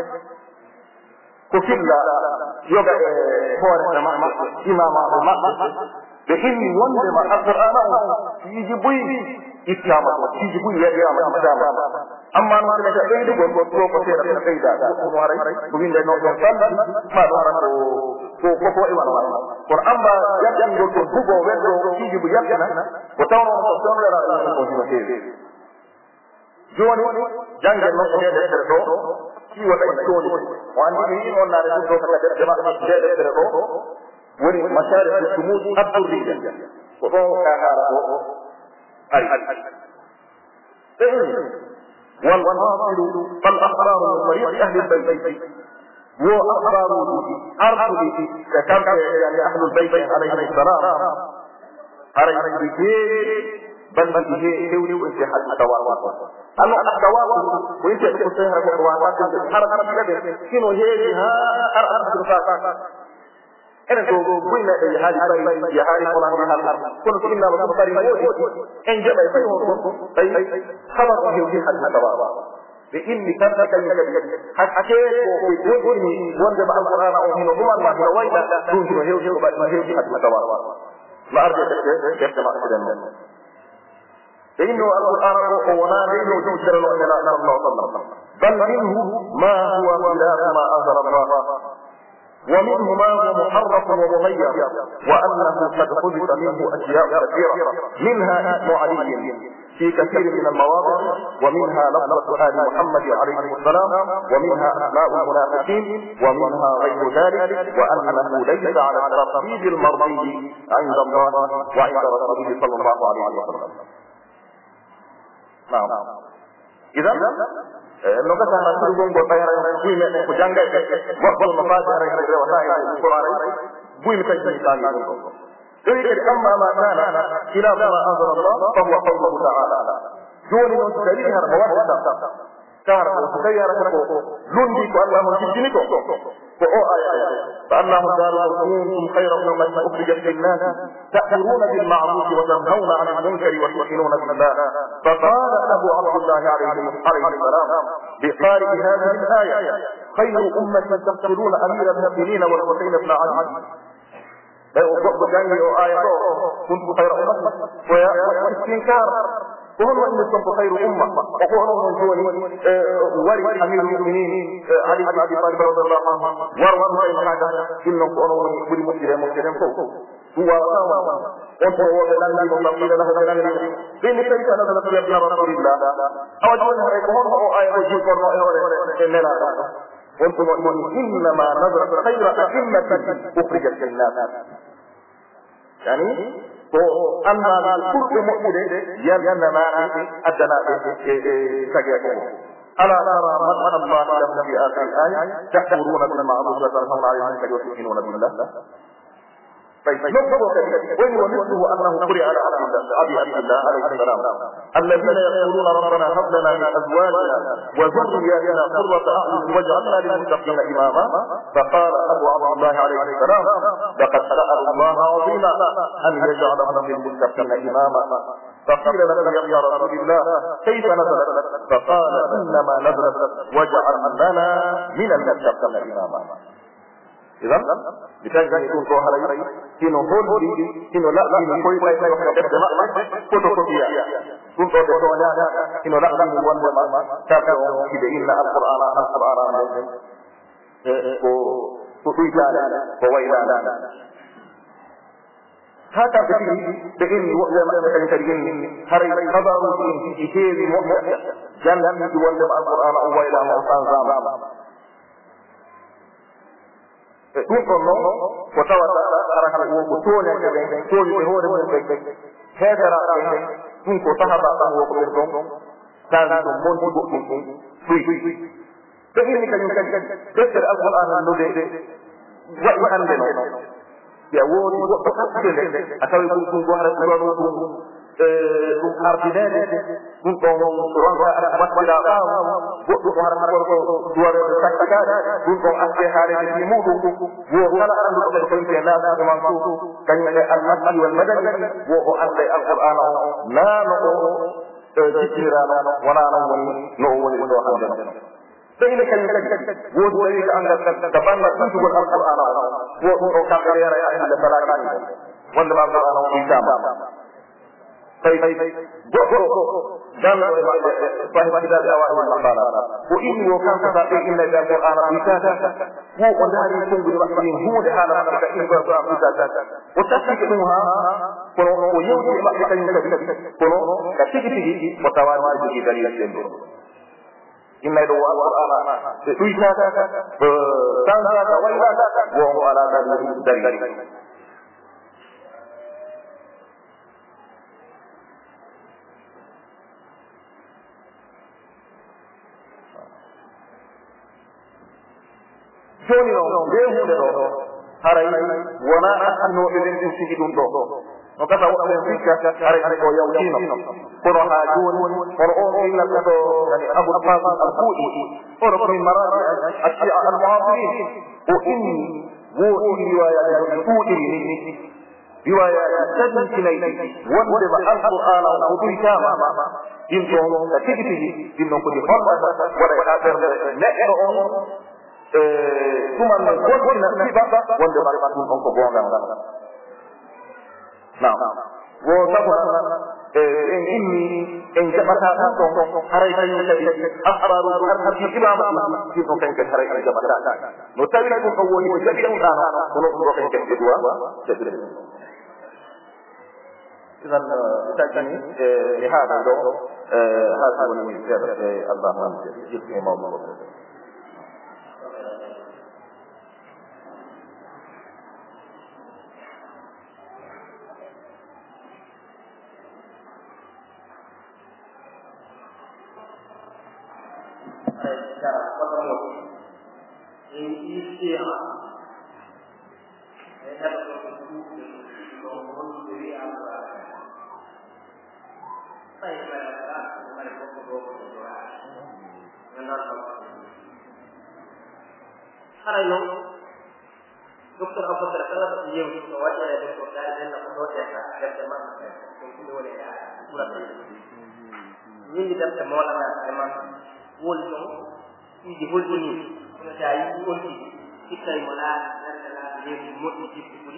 ko filla yoga e hore ma imama ma be inni wonde ma alqur'ana yi buy islama yi buy ya ya ma amma no ne da dai gon gon ko ko tera da dai da ko mo haray ko winde no don tan ma do haran ko ko ko e wana wana qur'an ba yan go to bugo weddo yi bu yakna ko tawno ko sonra ko ko te joni jange no ko de de do ci wada toni wandi ni on na re do ka de de ma de de de do woni masharif sumud ad-durriya ko do ka hara ko ari والحاصل فالأحرار من طريق أهل البيت هو أحرار أرض كتبت يعني أهل البيت عليهم السلام عليهم البيت بل به دولي وانتحاد الدواب أما الدواب وانت تكون سيهر الدواب حركة كده كنو هيها أرض الرفاق ene ko buina e hali bay ya hali ko na hal kono ko inna ko bari mo en je bay ko bay khabar ko hewi hal tawa be inni kanta kan hakke ko ko ni wonde ba alquran o hino umar ma ko wayda dun ko hewi ko ba hewi hal tawa ma arde de de ma sidan be inno alquran ko wona de no jira lo ila Allah sallallahu alaihi wasallam bal minhu ma huwa khilaf ma anzala Allah ومنه ما هو محرف ومغير وأنه قد حدث منه أشياء كثيرة منها اسم علي في كثير من المواضع ومنها لفظة آل محمد عليه السلام ومنها أسماء المنافقين ومنها غير ذلك وأنه ليس على الترتيب المرضي عند الله وعند رسوله صلى الله عليه وسلم. نعم إذا no ka sana su gon go bayara ku ne ku janga ko ko ma fa dara ne wa sai ko ara bu mi tay ni tan ko dai ke amma ma kana ila ma anzala Allah fa huwa qawluhu ta'ala doni no dalil har mawada tar ko sayara ko lundi ko Allah mo jini ko ko o aya fa Allahu darul qawm khayran mimman ukhrijat lin-nas ta'muruna bil ma'ruf wa tanhauna 'anil munkari wa tu'minuna billah fa qala Abu Abdullah alayhi salam بقارئ هذه الآية خير أمة تقتلون أمير المؤمنين والحسين بن علي وجاني آية كنت خير أمة واستنكار وهم إن كنت خير أمة وقولوا من جوني ورث أمير المؤمنين علي بن أبي طالب رضي الله عنه وروى من هذا إنهم قالوا من كل مسلم مسلم فوق هو وانت هو بلاني وقيل له بلاني بين كيف نزلت يا ابن رسول الله أوجهنا إليهم هو آية وجيب ورنائه إننا وانتم إنما نزلت خير أئمة أخرجت للناس يعني أما كل مؤمن ينما أدنى سجاكم ألا ترى مدح الله لهم في آخر الآية تأمرون بالمعروف وتنهون عن المنكر وتؤمنون بالله وإن ومثله أنه قرئ على أبي عبد الله عليه السلام الذين يقولون ربنا هب لنا من أزواجنا وذرياتنا قرة أعين واجعلنا للمتقين إماما فقال أبو عبد الله عليه السلام لقد سأل الله عظيما أن يجعلهم للمتقين إماما فقيل له يا رسول الله كيف نزلت فقال إنما نزلت واجعل لنا من المتقين إماما إذا بكان يكون كوهري كينو هولي كينو لا كينو كوي باي باي وحده ما فوتوكوبيا كنت تقول كينو لا كينو وان ما تابعوا كده إلا القرآن القرآن او وتويجانا وويلانا هذا بدي بإني وقت ما كان ترجمني هري خبر في شيء مؤمن جنة يولد القرآن او ويلانا وصان زام ɗum ɗon noon ko tawata araka wo ko toñake ɓen toñuɓe hoore mum ɓe heederaɓe ɓen ɗum ko sahaba ɗan wo ko ɓen ɗon tawi ɗum monti goɗɗum ɗum ɗuy ini kañum kadi deftere alquran nude waɗi hannde noon ya woodi goɗɗo hakkille a tawi ɗum ɗum gohara ɗuɗoɗo ɗum ɗum ardinede ɗum ɗon ronka waɗira ɓaawo goɗɗo ko hara gorko duwarede sakkakaade ɗum ɗon aske haalede fi muɗum wo kala annduɗo ɓe koyte naatade man fof kañum e almakki wal madani wo o annda e alqur'ana o naano o jippinirano wona noon woni no o woni ɗo hannde no ɓeyde kañum kadi woodi tawi ko anndat ka banggal ɓuutugol alqur'ana o wo ɗum ɗo kamɓe reera e annde salakani wondema alqur'ana o ɗitama tawi goɗɗo danno e maɓɓe sahiba kitabe awaɗi maɓɓana o inni wo kanko sa ɓe innede alqur'ana ɗitata wo o daari konngude maɓɓe ɗin huunde haala maɓɓe ka inni alqur'ana ɗitata o taskike ɗum ha kono o yewti e maɓɓe kañum kadi kono ka tigi tigi o tawani o jogii dalil sembo innay ɗo wo alqur'ana ɓe ɗuytata sansata waylata wo ngo ala dalil dalil joni noon nde hunde ɗo haray wona annooɓe ɓen ɗum sigi ɗum ɗo no gasa woɓɓe fikka haray hay ko yawtino kono ha joni kono on innata ɗo yani aboul fasim al kuuɗi oɗo komin maraji acci al muhafirin o inni woɗi riwayaji ɗo ɗuuɗiri ni riwayaji tabbitinayi wondema alqur'ana o ɗuytama ɗin ɗon ka tigi tigi ɗin ɗon kodi hollata waɗa ha ɓerde neɗɗo on tuman no goɗɗina siɓa wonde ma ɗum on ko gongal ngal nam wo sabuna en inni en jaɓata ɗum ɗon haray kañum kadi asbaru har hadi imama ɗin ɗon kañ kadi haray en jaɓata no tawi ɗum ɗon woni ko jaɓi ɗum ɗano kono ɗum ɗo kañ kadi ɓe duwa jaɓire idan taƴƴani e haɗa ɗo haɗa woni seeɗa e allah man jiɗɗi e mawɗo ɗo secara otomatis ini istilah mereka berkumpul bangun diri apa saya mereka mereka berkumpul dengan hari ini dokter apa terkala dia untuk wajah ada dokter dan nak dokter ada teman mungkin boleh ya kurang ini tidak semua lah memang wol ɗon ɗiɗi holɗini kono sa yi olti sikkay mo laaɗa nantalaɗa reedu moƴƴi jippi ɓuri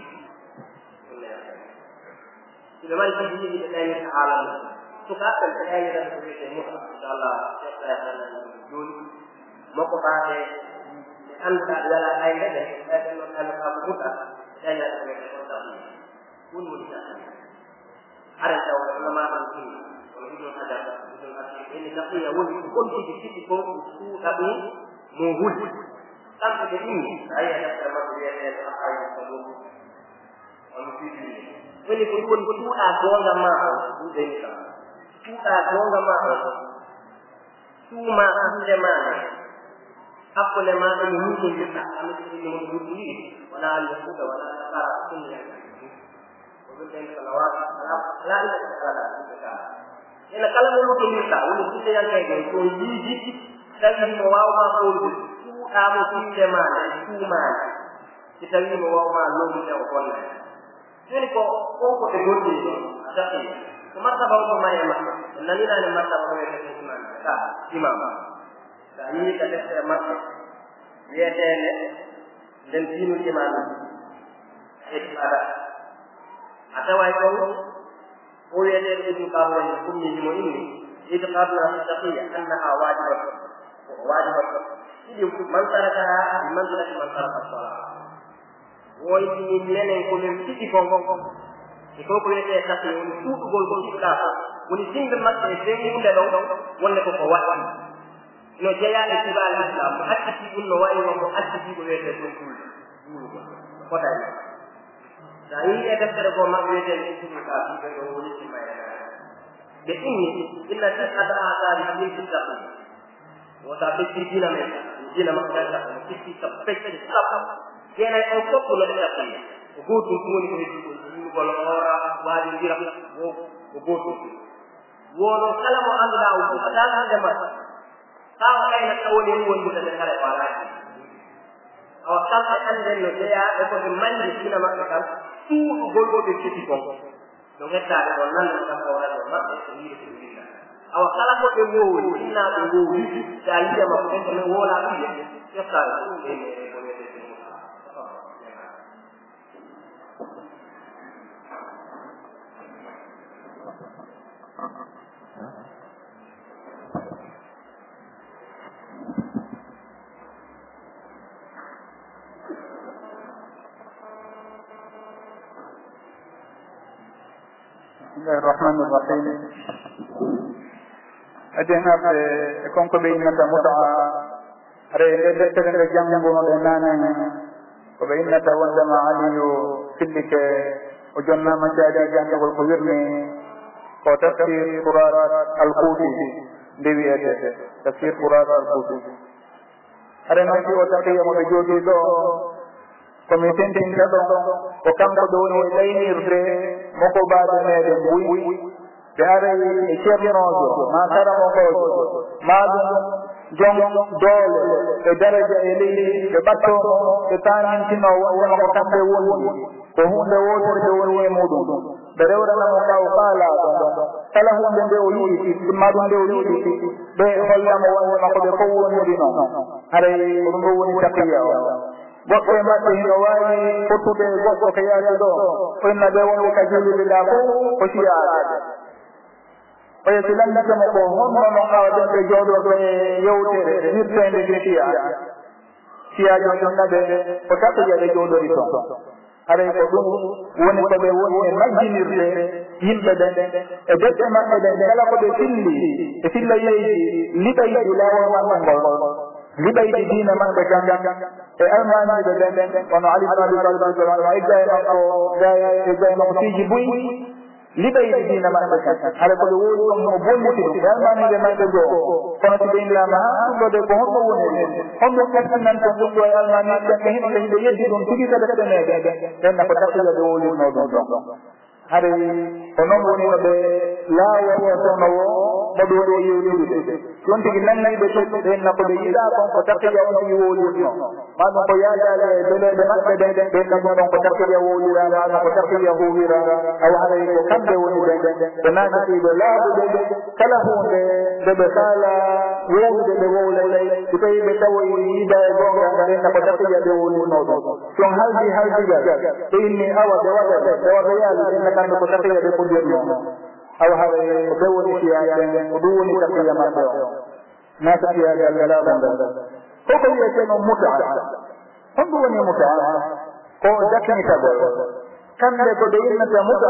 ina mari kadi yimɓe ɓe ɗaynita haalan sukaɓɓen ɓe ɗaynitata ko wiyete musa inchallah ceɗɗa joni makko faate ɓe annduɗa ɓe wala aynde ɓe ɓeɗen noon annduɗa ko musa ɗaynata ko wiyete konta woni woni ta aran taw ulama ɗon tini kono ɗum hajar ɗum hajar ene taqiya woni kontuji siɗi ko suuɗa ɗum mo hulɗi kamɓe ɓe ɗini ayi a deftere makko wiyete ayi ko ɗum ono fiɗi woni ko ɗum woni suuɗa gonga ma o ɗuɗeni kam suuɗa gonga ma o suuma hande ma hakkunde ma ɗen huuɗodirɗa amitini mon huɗɗi wona yahuda wona nasara sunna ko ɗum ɗen salawat ala ila ala ena kala mo lutondirɗa woni suuɗeyankayɓe so yiiji tawi mo wawma ɓolde suuɗamo fiinde ma e suumani si tawi mo wawma lomde o bonna joni ko on ko ɓe golliri ɗon a taɓi ko martaba o ko maye maɓɓe en naninani martaba ko wiyete iman ka imam sa yii ka deftere maɓɓe wiyetede nden diinul iman eti ada a taway kon o wiyetede ibnu kaɓoye kummidimo inni itiqaduna fi taqiya annaha wajibat wajibat ɗiɗi man tarakaha bi manzilati man taraka sola woytini menen komin ɗiɗi kon e ko ko wiyete taqiya woni suuɗugol ko ɗiɗɗa ko woni simbe maɓɓe e fewnde ɗo wonde koko waɗi no jeeya e sibal islam mo acciti ɗum no wayi wonko acciti ko wiyete ɗum fulde juulugol fotani sa yii e deftere ko maɓɓe wiyete ibnu ka fiɓe ɗo woni simaye ɓe inni inna tisata asari min fi taqiya wota ɓetti dina men dina ma kala ci sa pecce sa yena ay fokk la def yi goto ko woni ko ni ko lo ora waadi dira wo ko goto wono kala mo anda o ko dal ande ma ta ay na tawoni woni ko de kala wala aw tan ande no ya e ko de mandi dina ma kala tu golgo de ci ko do ngetta ko nan ka ko wala do ma ko ni ko dina aw kala ko de wo dina ko wo dal ya ma ko de wo la bi ya ta ko بسم الله الرحمن الرحيم أدينا كونك بيننا متعة رأيت تكن جنبنا لنا وبيننا وندم علي كلك وجنة مجادا جنب القدرني وتفسير قرآن القوتي دبيئة تفسير قرآن القوتي أرنا في وتقيا مجودي دو komiten tin kado ko kanko do ni laynirde moko baade mede buy dare e cernojo ma tara moko ma jong dole e daraja e leydi be batto e tanin tino wala ko kambe woni ko hunde wotere woni e mudum be rewra na mo kaw kala kala hunde be o yidi madum be o yidi be holla mo wala ko be ko woni dino are ko woni taqiya goɗɗo e maɓɓe hino wawi fottude goɗɗo ko yaadi ɗo fenna ɓe wonɓe ka julluɗeɗa fo ko siyaade oye si landitemo ko honno noon awaden ɓe jooɗoɓe yewtere hirtede nde siyaade siyaajo ɗonnaɓe ko taɓɓiya ɓe jooɗori toon haray ko ɗum woni ko ɓe woni e majjinirde yimɓe ɓen e deɗɗe maɓɓe ɗen kala ko ɓe filli e filla yeydi liɓaydi lawol maɓɓe ngol liɓaydi diina maɓɓe kam e almaniɓe ɓen kono ali ibn abi talib radiyallahu anhu idda e makko gaya e gaya makko fiiji buy liɓaydi diina maɓɓe kam hara ko ɓe woodi on mo bolliti ɗum e almaniɓe maɓɓe goo kono si ɓe innama ha ɗumɗode ko honno woni honno ƴettinan ton ɗum ɗo e almaniɓe ɓe hino ɓe hiɓe yeddi ɗum tigi kadi ɗe meɗen ɓenna ko taqiya ɓe wolirno ɗum ɗon hare ko noon woni no ɓe laawotono wo moɗo woni o yewnirude ɗon tigi nanniɓe toɓɓe ɓenna ko ɓe yiɗa kon ko taqiya on tigi wolirno maɗum ko yaadale e beleɓe maɓɓe ɓen ɓenna ɗum ɗon ko taqiya wolira maɗum ko taqiya huwira awa haray ko kamɓe woni ɓen ɓe naatatiɓe laaɓuɓe kala hunde nde ɓe kaala wowde ɓe wowlay so tawi ɓe tawoy yiida e gonga ɓenna ko taqiya ɓe wolirno ɗum son haldi haldigal ɓe inni awa ɓe waɗa ɓe waɗa yaali ɓenna kamɓe ko taqiya ɓe kodirno awa haray ko ɓe woni siyaɓe ko ɗum woni taqiya maɓɓe o naata siyagal laaɓungal koko wiyeteno muta honɗum woni muta ko daknitagol kamɓe ko ɓe innata muta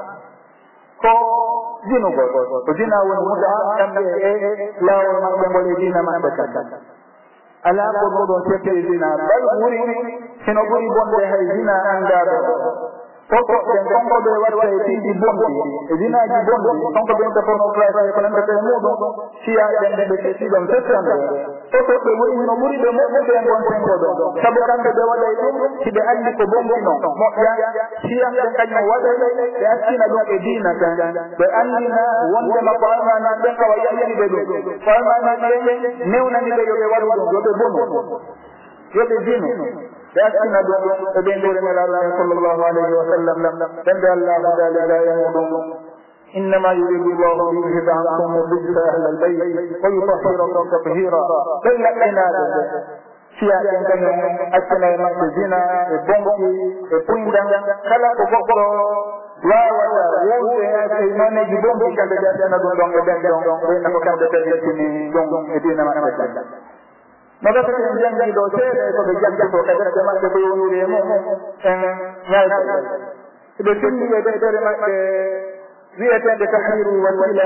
ko jinugol ko jina woni muta kamɓe e laawol maɓɓe ngol e dina maɓɓe kam ala ko ɗoɗon settee jina bal ɓuri sino ɓuri bonde hay jina andaɗo koko ɓen konko ɓe watta e piiji bonɗi e jinaji bonɗi konko ɓen ko pornographie ko nandata e muɗum siya ɓen ɓe kettiɗon fettande koko ɓe ɓuri no ɓuri ɓe moƴƴuɓe gontengo ɗon saabu kamɓe ɓe waɗay ɗum siɓe andi ko bonɗino moƴƴa siya ɓen kañum waɗay ɓe accina ɗum e diina kan ɓe andina wondema ko almani ɓen kawa yalliɓe ɗum ko almani ɓen newnaniɓe yoɓe waɗu ɗum yoɓe bonu yoɓe jinu ɓe accina ɗum e ɓen ɗore nelaɗo sallllahu alayhi wa sallam ɓende allahu dalila yamuɗum إنما يريد الله ليذهب عنكم الرجس أهل البيت ويطهركم تطهيرا بين عناد siyaɗen kañum accina e maɓɓe zina e bonki e puydan kala ko goɗɗo wawata wowde e noneji bonki kamɓe ɓe accina ɗum ɗon e ɓen ɗon ɓeyna ko kamɓe pedettini ɗum e dina maɓɓe kam no gasa en jangi ɗo seeɗa e koɓe jaggi ko kadi ɓe maɓɓe ko yowiri e mum en ñayta ɓe finni e deftere maɓɓe wiyetede tahriru wasila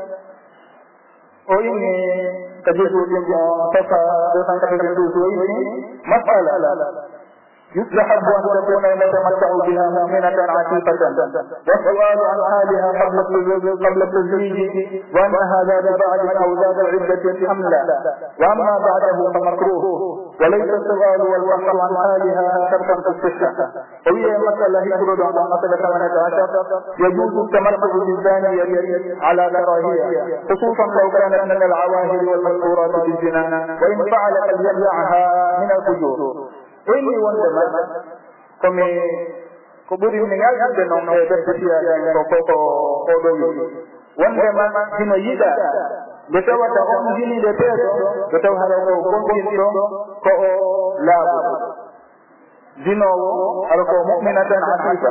o inni ka jesuɗin o tofa deux cent quatre-vingt-douze o inni masala يستحب أن تكون يتمتع بها مؤمنة عفيفة، والسؤال عن حالها قبل قبل التزويج وأن هذا ببعد أو ذات عدة أم لا، وأما بعده فمكروه، وليس السؤال والبحث عن حالها شرطا في الصحة. وهي مسألة يفرض عن مسألة ثمانية عشر يجوز التمتع بالزانية على كراهية، خصوصا لو كانت من العواهر والمذكورات بالزنا، وإن فعل فليمنعها من الفجور. Ini wondema comme ko ɓuri mi yaltude noon e deftiyaɗen ko koko oɗo yiɗi wondema hino yiɗa nde tawata on jiniɗe peeɗo nde taw hara ko gonɗinɗo ko o laaɓuɗo jinowo ala ko muminatan afifa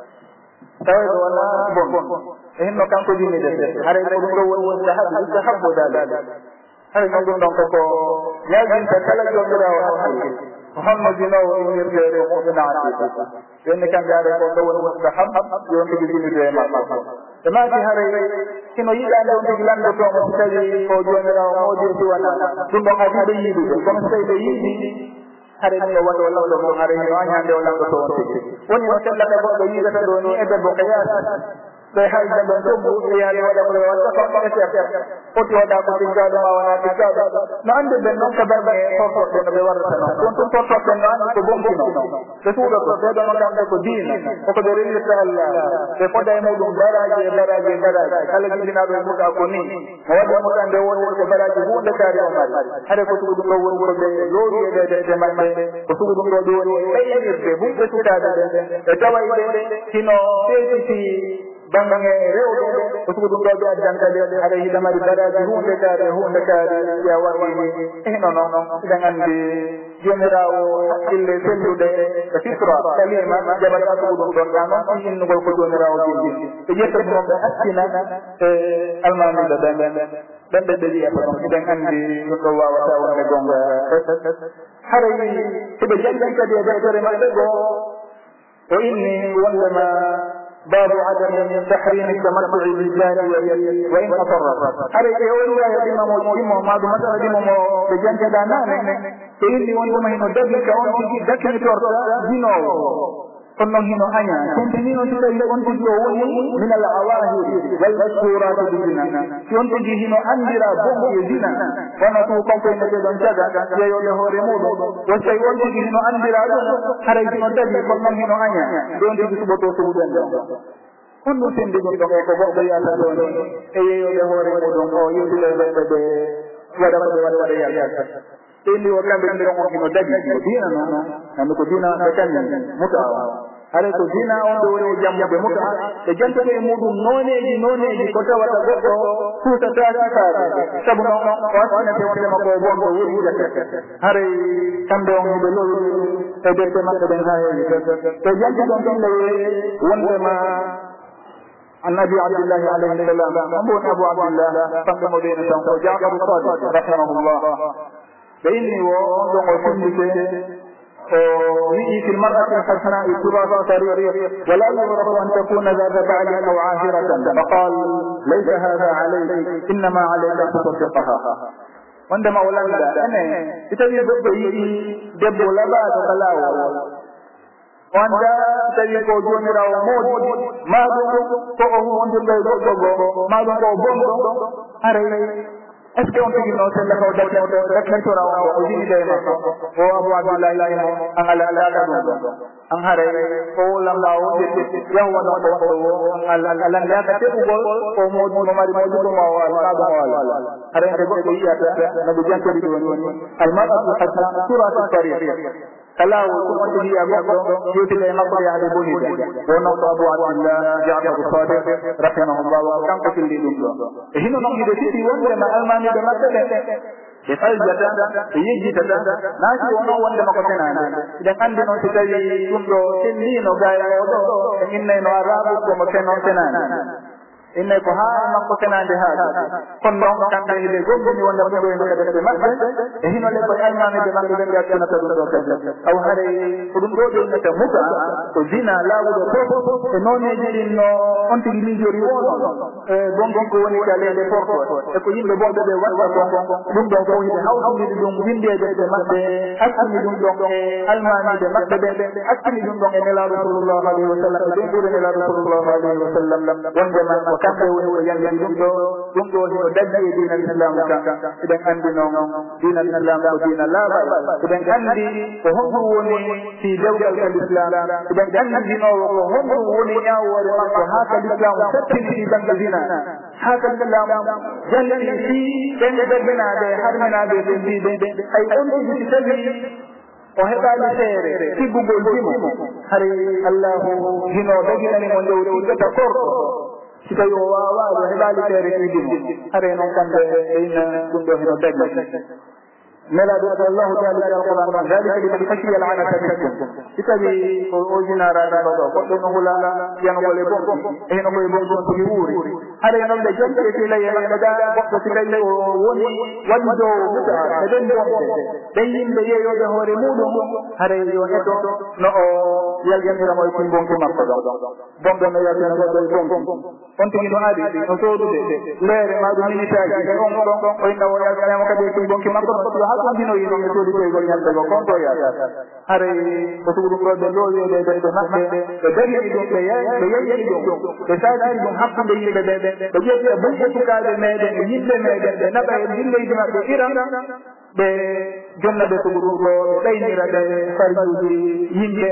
taweɗo wona bon e hinno kanko jiniɗe peeɗo haray ko ɗum ɗo woni mustahabu mustahabu dali haray noon ɗum ɗon koko yaltinta kala jomirawo haqqi honno jinowo innirteɗo mu'mina afifa yonni kam yaade ko ɗo woni mustahab yon tigi jiniɗo e makko e maaki haray hino yiɗande on tigi landotomo so tawi ko jomirawo modirti wona ɗum ɗon adiɓe yiiɗude kono so tawi ɓe yiiɗi haray ni o waɗo lawɗo ɗum haray hino añande o landoto on tigi woni no sellata goɗɗo yiidata ɗo ni e debbo ko yaata ɓe hayde ɗon toggu ɓe yaade waɗa ko watta ko ete foti waɗa ko tiggaɗo ma wona tiggaɗo no andi ɓen noon ko darɓe e tortorɗe no ɓe warrata noon ɗon tun tortorɗe no andi ko bonkino ɓe suuɗoto ɓeɗo no kamɓe ko diina koko ɓe rewirta Allah ɓe foda e muɗum baraji e baraji e baraji kala jibinaɗo e muɗa ko ni mo waɗi muɗa nde woni ko baraji hunde kaari o mari haɗa ko sugu ɗum ɗo woni ko ɓe loori e ɗeɗe maɓɓe ko sugu ɗum ɗo ɗo woni ɓeynirde bumɓe sukade ɓe e taway ɓe hino feetiti bange rewɓe ko sugu ɗum ɗo ɓe addantade haɗa hiɗa mari baraji hunde kaari hunde kaari ya warrini e hino noon iɗen anndi jomirawo haqqille sellude e fitra kalima jaɓata sugu ɗum ɗon ɗa noon on innugol ko jomirawo jindi e ƴetta ɗum ɓe hakkina e almamiɗo ɓen ɓen ɓe ɓe wiyata ɗon iɗen anndi ɗum ɗo wawata wonde gonga haray soɓe jangi kadi e ɓeytere maɓɓe goo o inni wondema باب عدم تحريم التمتع بالزانية وإن أصرت هذا يقول يا إمام الإمام ما دام مثلا الإمام بجانب دانان فإني وأنتم هنا دبي كون تجي دكني تورتا دينو فنون هنا أنا كنتين تجي كون تجي من العواهر والمذكورات بالزنا كون تجي هنا أندرا بوم الزنا وانا تو كون تجي دون جادا يا يوم هورمود وشيء تجي هنا أندرا هذا يقول دبي فنون هنا أنا دون تجي سبتو سبتو honno sende ɗum ɗon e ko goɗɗo yalla ɗon e yeyoɓe hoore muɗum o yewtileɓe ɓe waɗa ko ɓe waɗa waɗa yalla ɓenni o kamɓe ɗiɗon on hino dañi ko diina noon anndi ko diina ɓe kañum muta hare ko diina on ɗo woni jammuɓe muta ɓe jantoɓe e muɗum noneji noneji ko tawata goɗɗo suusata sifaade sabu noon o wastinete wondema ko bonɗo woni jette hare kamɓe on hiɓe lowri e derde maɓɓe ɗen ha heewi ɓe janti ɗon ɗon lewe wondema عن أبي عبد الله عليه السلام أبو أبو عبد الله صلى مدينة جعفر الصادق رحمه الله بإني وأنظر وسلك ويجي في المرأة الحسناء اتباع طريق ولا يغرب أن تكون ذات بعد أو عاهرة فقال ليس هذا عليك إنما عليك أن تصدقها وعندما أولاً أنا إتجد بيجي دب ولا بعد قلاوة wanda tawi ko jomirawo moodi maɗum ko o hundirɗo e goɗɗo goo maɗum ko bonɗo haray est ce que on tigi no sella ko dakkitora o o jiniɗo e makko o abou abdoullahi imo an ala alaaka ɗum an haray o lamba o yahuwa ɗon ko waɗɗo o alanndaka teɓugol o moodi mo mari moƴuɗum o wal maɗum o wal haray nde goɗɗo yiyata noɓe jantori ɗoni almaratu hasna suratu tariq kala won tigi ya goɗɗo yewtide e makko yaade bonide wonno ko abou abdillah jafar sadiq rahimahullah wa kanko filli ɗum ɗo e hino noon hiɗe titi wondema almamiɓe maɓɓe ɓe ɓe faljata ɓe yejjitata naati wono wondema ko senani eɗen andi noon so tawi ɗum ɗo sellino gaya o ɗo e innayno arabu komo senon senani inne ko haa makko tenande haade kono noon kamɓe ɓe gombini wonde ɓe ɗo kadi ɓe maɓɓe e hinole ko almami ɓe maɓɓe ɓe mbiyat gonata ɗum ɗo kadi aw haare ko ɗum ɗo ɓe innata muta ko zina laawuɗo fof e nooneji ɗin no on tigi miijori wono e gonki ko woni ka leyɗe fof e ko yimɓe bonɓe ɓe waɗta kon ɗum ɗon fof hiɓe hawtindiri ɗum windede ɓe maɓɓe akkini ɗum ɗon e almamiɓe maɓɓe ɓe akkini ɗum ɗon e nelaɗo sallllahu alayhi wa sallam e ɓe ɓuuri nelaɗo sallllahu alayhi wa sallam wondema ko kamɓe woni ko yandiri ɗum ɗo ɗum ɗo hino daggi e diina l'islam ka eɗen andi noon diina l'islam ko diina laaɓal eɗen andi ko honɗum woni si dewgal ka l'islam eɗen andinowo ko honɗum woni ñawore makko ha ka l'islam settini ɗi banggue zina ha ka l'islam jallini si ɓen ɓerɓinaɓe harminaɓe ɓe mbiɓe ay on tigi si tawi o heɓaali feere tiggugol dimo hare allahu hino daginanimo ndew tiggata korɗo si tawi o waawaɗo heɓaali feere tiggimo hare noon kamɓe ɓeyna ɗum ɗo hino dagi nelaɗo allahu taala fi alquran ma dalika liman khashiya al'anata minkum si tawi ko o jinaraɗo ɗo goɗɗo no hula yanugol e bonki e hino koye bonki on tigi wuuri hare noon ɓe jonti e filaye maɓɓe ga goɗɗo si tawi o woni waɗi dow muta eɗen bonɓe ɓen yimɓe yeeyoɓe hoore muɗum hare yo neɗɗo no o yaljaniramo e fin bonki makko ɗo bonɓe no yaltina goɗɗo e bonki on tigi no aadi no soodude leere ma ɗum minitaji e on ɗon o inna o yaljanamo kadi e fin bonki makko ɗo hakkandino yino e soodi koygol ñande go kon to yaata hare ko sugu ɗum ɗo ɓe loowiɓe ɓe ɓe maɓɓe ɓe darini ɗum ɓe ɓe yeyyini ɗum ɓe saadiri ɗum hakkude yimɓe ɓe ɓe ƴetti e bunɓe sukaaɓe meɗen e yimɓe meɗen ɓe naɓa e dilleydi maɓɓe iran ɓe jonna ɓe sugu ɗum ɗo ɓe ɓaynira ɓe farjuji yimɓe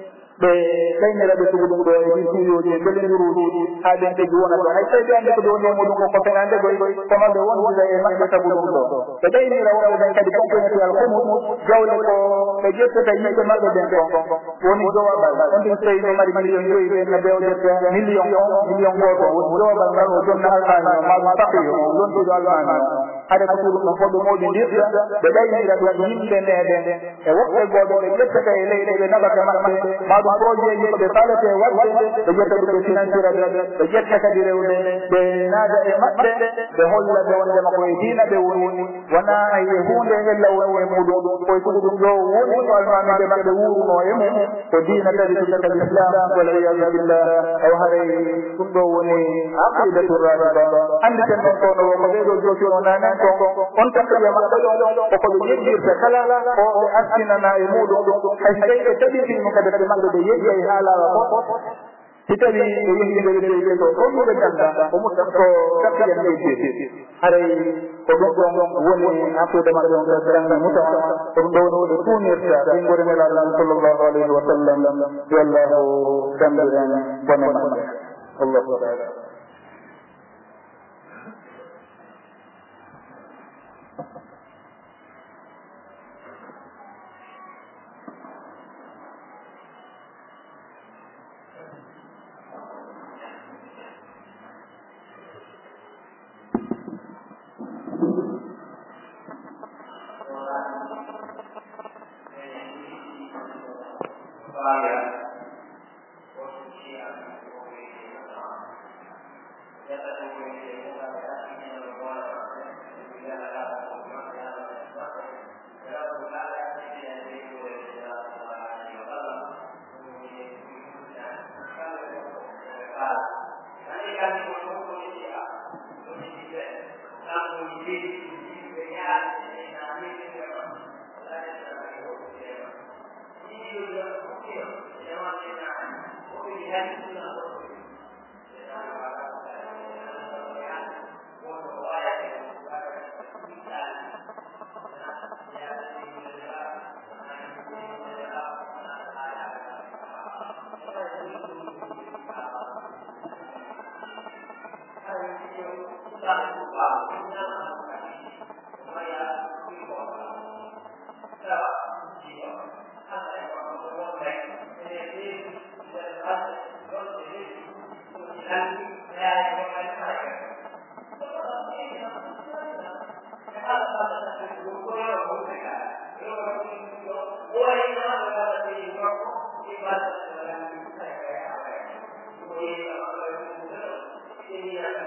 ɓe ɓaynira ɓe sugu ɗum ɗo e ɗin tuyoji e bellendiruji ha ɓen tegi wona ɗo hay tawi ɓe ande ko ɗo woni e muɗum ko ko fenande goy komaɓe wondude e maɓɓe sabu ɗum ɗo ɓe ɓaynira wonɓe ɓen kadi componati al humu jawle ko ɓe ƴettata yimɓe maɓɓe ɓen ɗon woni jowabal on ɗin so tawi no mari million joyi ɓe no ɓewdete million on million goto woni jowabal ngal o jonna almami o maɗum taqiyo o lontuɗo almami o hade ko suɗum ɗum fof ɓe moƴi ndirta ɓe ɓaynira ɗum yimɓe meɗen e woɓɓe goɓe ɓe ƴettata e leyɗe ɓe naɓata maɓɓe maɗum projet ji ko ɓe falete wadde ɓe ƴetta ɗum ɓe financira ɓe ɓe ƴetta kadi rewde ɓe naada e maɓɓe ɓe holla ɓe wondema koye diina ɓe woni wona aye hunde ella woni e muɗum koye sugu ɗum ɗo woni ko almamiɓe maɓɓe wuruno e mum ko diina kadi sunnata l'islam wal iyadu billah aw haray ɗum ɗo woni aqidatu rahiba andi ten ɗon tono ko ɓeɗo jokino nanen ton on takkiya maɓɓe ɗon koko ɓe yejjirta kala o ɓe astinana e muɗum hay so tawi ɓe taɓitimo kadi ɓe maɓɓe ɓe yejji e haalawa ko si tawi ɓe yehi ɓe ɓe ɗo ɗon ɗo ɓe ganda ko mutta ko takkiyan yejjirti haray ko ɗum ɗon woni hakkude maɓɓe on ɓe muta ko ɗum ɗo woni ɓe tunirta ɓingore nelaɗo sallllahu alayhi wa sallam yo allahu dambiren bone maɓɓe allahu taala Ini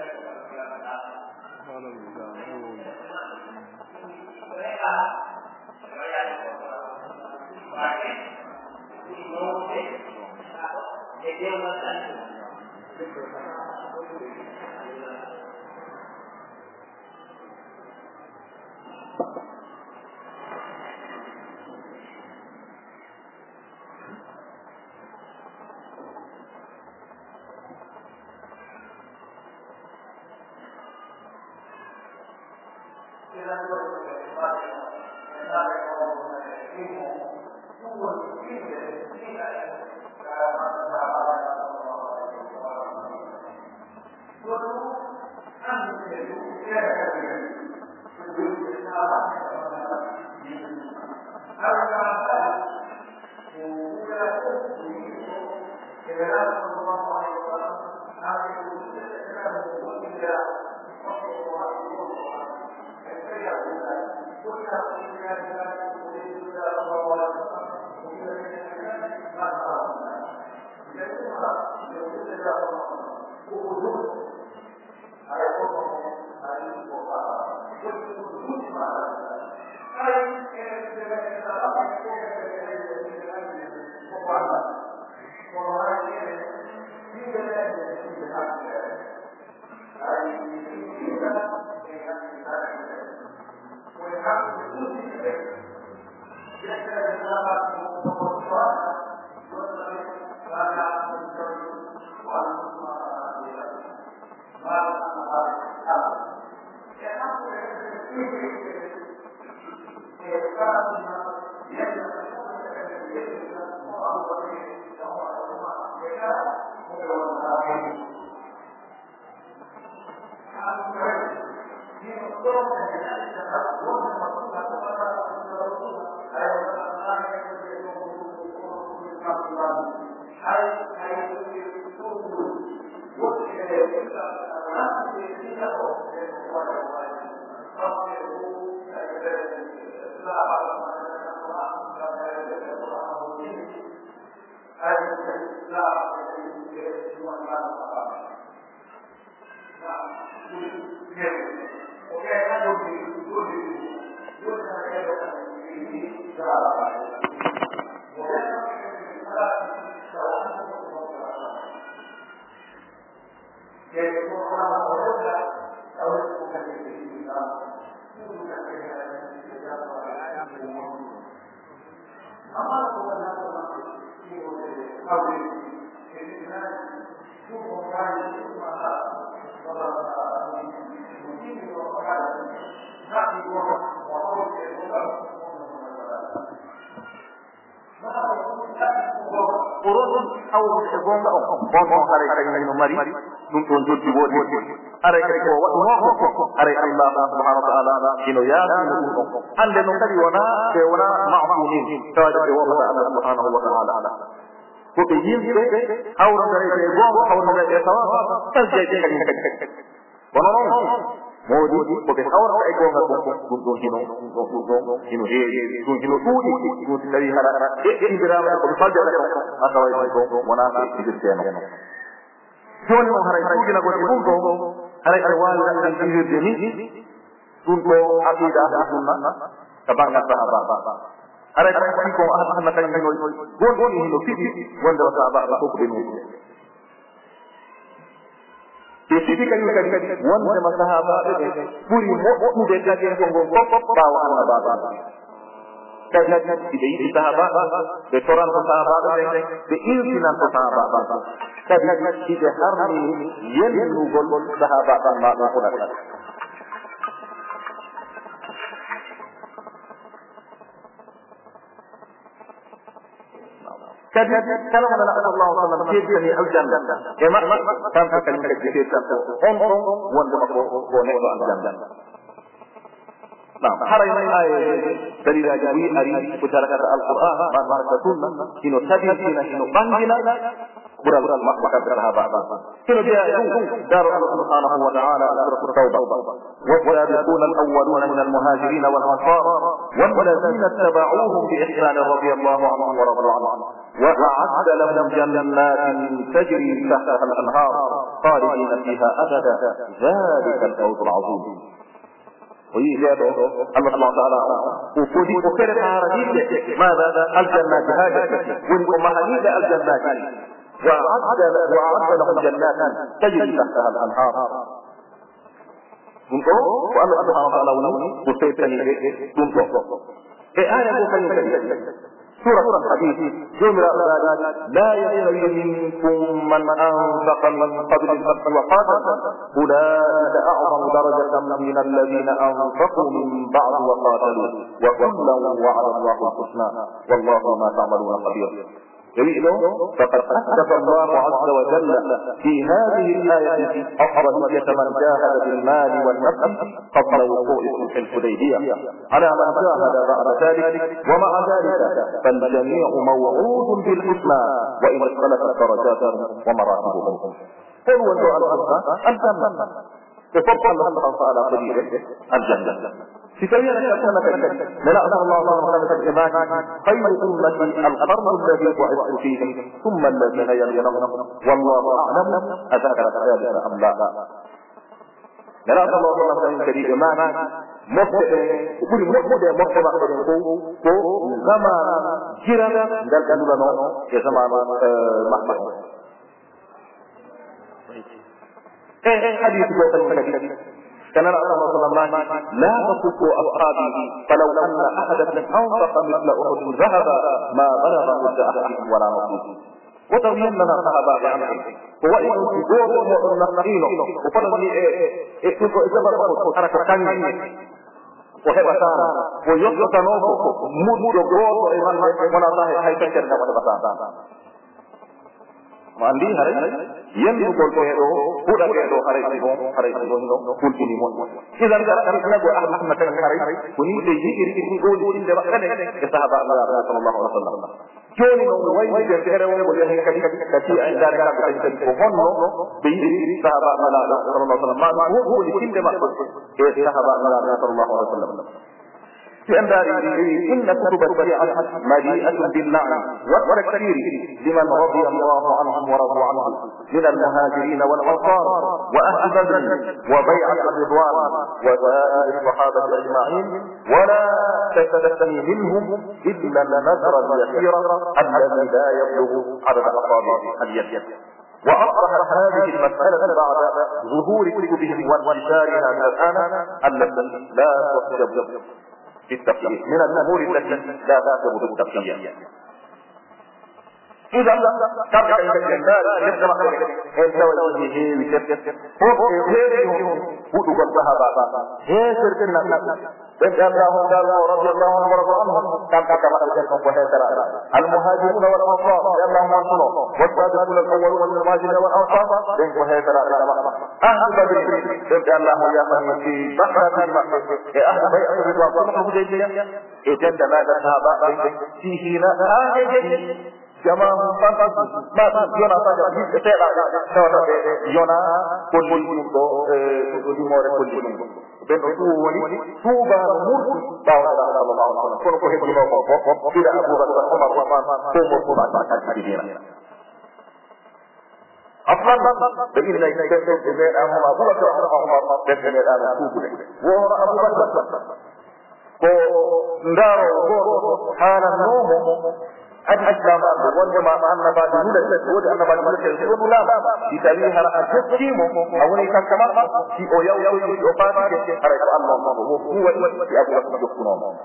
bonno hare kay no mari dum ton joddi wodi are kay ko wadu ko are Allah subhanahu wa ta'ala ino yaadi dum ande no kadi wona be wona ma'munin tawade be wona Allah subhanahu wa ta'ala ko be yimbe hawra dare be gongo hawra dare be tawa tarjeje kadi wono non modi ko be hawra ay gonga dum dum hino dum hino he dum hino tuudi dum dari hara e indirama ko fajjala ataway ko wona ko dirteno joni o haray fujina ko dum ko haray ay wala tan dirde ni dum ko aqida sunna tabanga sahaba haray ay ko ahna tan ni gon gon ni no fiti wonde sahaba ko ko be no te fiti kan kadi wonde ma sahaba be buri mo de kadi ko ko bawa Allah baba kadi ide yi sahaba be toran sahaba be be ilsinan sahaba kadi ide harni yen nu gol sahaba ma ma ko dal kadi kala wala Allah sallallahu alaihi wasallam kedi al janna kema tan kan kedi kedi on on wonde ko ko ne al janna نعم حرم آية دليل جوي أري بشارة القرآن بعد بركة سنة إنه تبين فينا إنه بانجنا برا برا وكبرها بعض كل جاء دار الله سبحانه وتعالى سورة التوبة والسابقون الأولون من المهاجرين والأنصار والذين اتبعوهم بإحسان رضي الله عنهم ورضوا عنه وأعد لهم جنات تجري تحتها الأنهار خالدين فيها أبدا ذلك الفوز العظيم ويجابه الله سبحانه وتعالى وفودي وكره هارجيت ماذا الجنات هاجت ولكم مهنيد الجنات وأعد وأعد لهم جنات تجري تحتها الأنهار. Untuk Allah Subhanahu wa taala ini berfirman untuk eh ayat bukan ini surah al-hadid jumlah la yastawi minkum man anfaqa min qabl al-fath wa qatala ulaika a'zamu darajatan min alladhina anfaqu min ba'd wa qatalu wa kullan wa'ada Allahu al-husna wallahu ma ta'maluna khabir. Jadi itu فقد أثبت الله عز وجل في هذه الآية أفضلية من جاهد بالمال والنفس قبل وقوع صلح الحديبية على من جاهد بعد ذلك ومع ذلك فالجميع موعود بالحسنى وإن اختلفت درجاتهم ومراتبهم. قل وجوء الحسنى الجنة تفضل الله تعالى قليلا الجنة. في سبيل الجنة لنأمر الله سبحانه وتعالى خير أمتي القرن الذي بعثت فيهم ثم الذين يلونهم والله أعلم أذكر ذلك أم لا. لنأمر الله سبحانه وتعالى إيمان مبدأ كل مبدأ مبدأ ko zaman jiran dal kanulano ke zaman mahmud. Eh hadis ko tadi كان رسول الله صلى الله عليه وسلم لا تسبوا أصحابي فلو أن أحدا أنفق مثل أحد ذهبا ما بلغ مد أحدهم ولا نصيب. وتبين لنا الصحابة عنه وإن تجور النقيل وفرض إكتب إجابة حركة ثانية وهي بسارة ويسقط نوبه مد جور وإيمان ونصاه حيث كان بسارة mandi hari yang betul betul sudah betul hari itu hari itu itu pun ini pun kita tidak akan kena buat ahli sunnah hari ini jadi ini ini gol ini dapat kan ke sahabat Rasulullah sallallahu alaihi wasallam jadi orang yang berkata orang boleh hingga kaki anda kata kita pohon no bini sahabat Rasulullah sallallahu alaihi wasallam gol ini dapat ke sahabat Rasulullah sallallahu alaihi wasallam. في أنبار إن كتب الشيعة مليئة باللعن والتكفير لمن رضي الله عنهم ورضوا عنه من المهاجرين والأنصار وأهل بدر وبيعة الرضوان وسائر الصحابة أجمعين ولا تستثني منهم إلا النذر اليسير الذي لا يبلغ عدد أصابع اليد. وأصبح هذه المسألة بعد ظهور كتبهم وانتشارها الآن التي لا تحجب بالتقييد من الأمور التي لا تثبت بالتقييد. إذا كان الجنات يسمع الدولة هي وشركة هو غيرهم هو الذهب هي شركة إن الله تعالى رضي الله عنهم ورضوا عنهم كان كما الجنة وهي ترى المهاجرون والأنصار رضي الله عنهم والسابقون الأولون من المهاجرين والأنصار وهي ترى أهل بدر رضي الله عنهم في بحر أهل بيعة الرضوان الحديبية إذن ماذا الصحابة فيه لا jamaah pantas mati Yona saja di tela saja Yona polisi untuk untuk dimore polisi ben itu wali tuba murti bawa Allah sallallahu alaihi wasallam kono ko hebi no ko tidak Abu Bakar Umar Uthman ko ko ba ta ta dina aflan begini lagi saya saya Abu Bakar Umar dan saya ada tubuh wa Abu Bakar ko ndaro ko hana no أجمع والجماعة أن بعد ذلك تقول أن بعد ذلك تقول لا يتبيه الأجسيم أو إذا كما في أيام يوم يقال على الله هو في أبو بكر يكونون.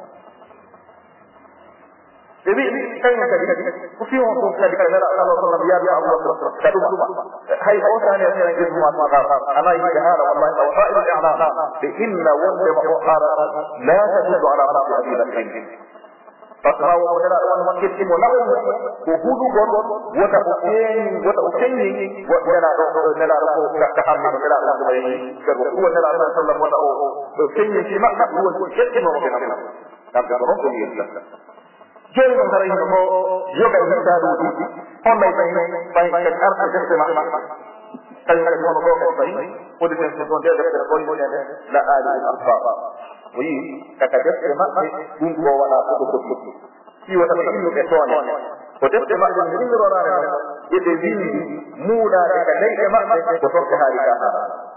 Jadi saya tadi kusi untuk tadi kata Allah Subhanahu wa taala Abu Bakar satu hai orang yang yang itu semua ana ijtihad wallahi wa fa'il i'lam bi inna wa mu'ara la tadullu ala rafi Abi Bakr. Pasal modal orang masjid ini modal, kuhudu kotor, buat ukeng, buat ukeng ini, buat negara negara kekam negara negara ini, buat negara negara buat ukeng ini cuma buat ukeng ini orang kenal, tapi orang tu dia. Jadi negara ini ko, juga kita dulu, orang lain baik baik arti kesema. Kalau kita mau ngomong baik, polisi sesuatu dia ada polisi ada, la ada apa. Wih, kata dia memang bungko wala tutup. Siwa tapi ini kesoalnya. Kota memang ini orang itu ini muda kadai memang besok hari kahar.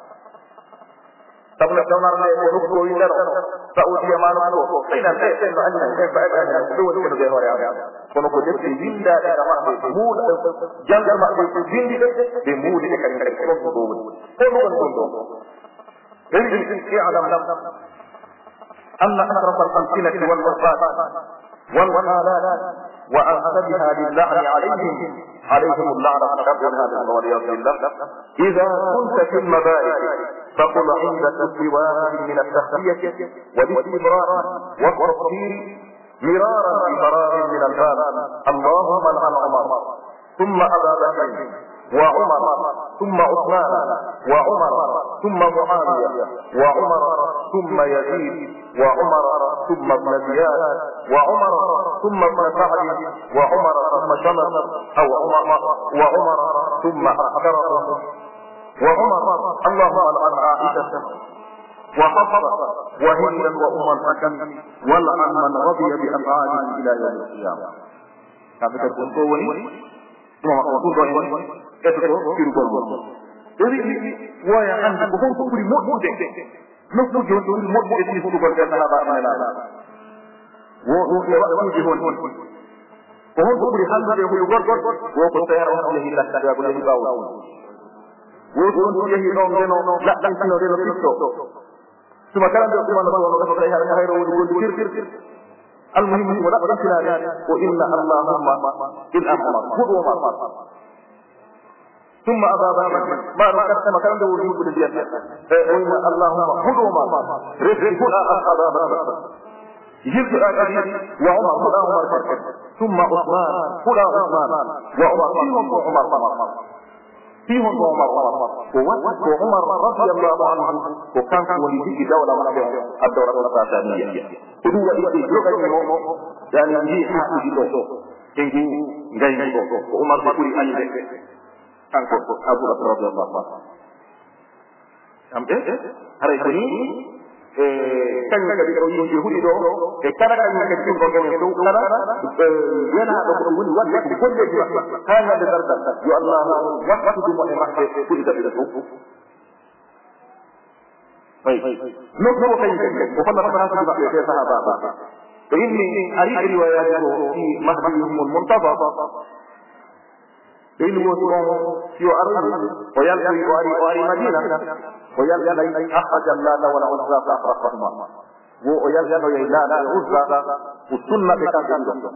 Tapi nak tahu nama dia hukum ini Saudi mana tu? Ini nanti saya nak hanya saya baca dua dua negara orang. kono ko defte windaɗe ɗa maɓɓe ɓe muuɗa jangal maɓɓe ko windi ɗe ɓe muuɗi ɗe kadi kadi ɗon ko ɗo woni hono woni ɗon ɗo eri i'lam anna asrafa al-amkinati wal-wasfat wal-halat wa ansabiha lil-la'ni alayhim عليهم اللعنة شر هذا والعياذ بالله. إذا كنت في المبارك فقل عند كل واحد من التخلية والاستبراء والتفكير مرارا بمرار من الباب اللهم لعن عمر ثم أبا بكر وعمر ثم عثمان وعمر ثم معاوية وعمر ثم يزيد وعمر ثم ابن زياد وعمر ثم ابن سعد وعمر ثم شمس أو عمر وعمر ثم أحضره وعمر اللهم لعن عائشة وحفصة وهند وأم الحكم ولعن من رضي بأفعالهم إلى يوم القيامة. كيف تكون قولي؟ ثم أقول قولي أتكو في رجل. إذا ويا عندك بكون كل مؤمن نفسه جون كل مؤمن في سورة الكهف من الآن. وهو يجون وهم كل حال يقول يقول وقتير أهله لا تجاب له باول. وجون يهي نوم نوم لا تنسى نوم نوم ثم كلام يقول أن الله سبحانه وتعالى خير وجود كثير المهم ولا تنسى وإن اللهم إن أمر خذ ومر ثم أبا بكر ما ركبت مكان ده وجود الجنة وإن اللهم خذ ومر رزقنا أبا بكر جبت أكادي وعمر خذ عمر ثم عثمان خذ عثمان وعمر فيهم وعمر فيهم عمر وعمر رضي الله عنه وكان وليه دولة من الدولة العثمانية هو يجرب يعني يجي حق جدو يجي جاي وعمر بقول أي كان أبو بكر رضي الله عنه أم إيه هريتني kan ka bi ko yi hudi do e kala kan ka ci ko ngam do kala yana do ko woni wadde ko golle di kan da darda yo allah waqtu du mo e makke ko di tabi do ay no ko kay ko fa na fa na ba ke sahaba ba to inni ari riwayat fi mahdihum al-muntaba إن وجوه في أرض ويلقي واري واري مدينة ويلقي أخرج اللات والعزى فأخرجهما ويلقي اللات والعزى والسنة بكثرة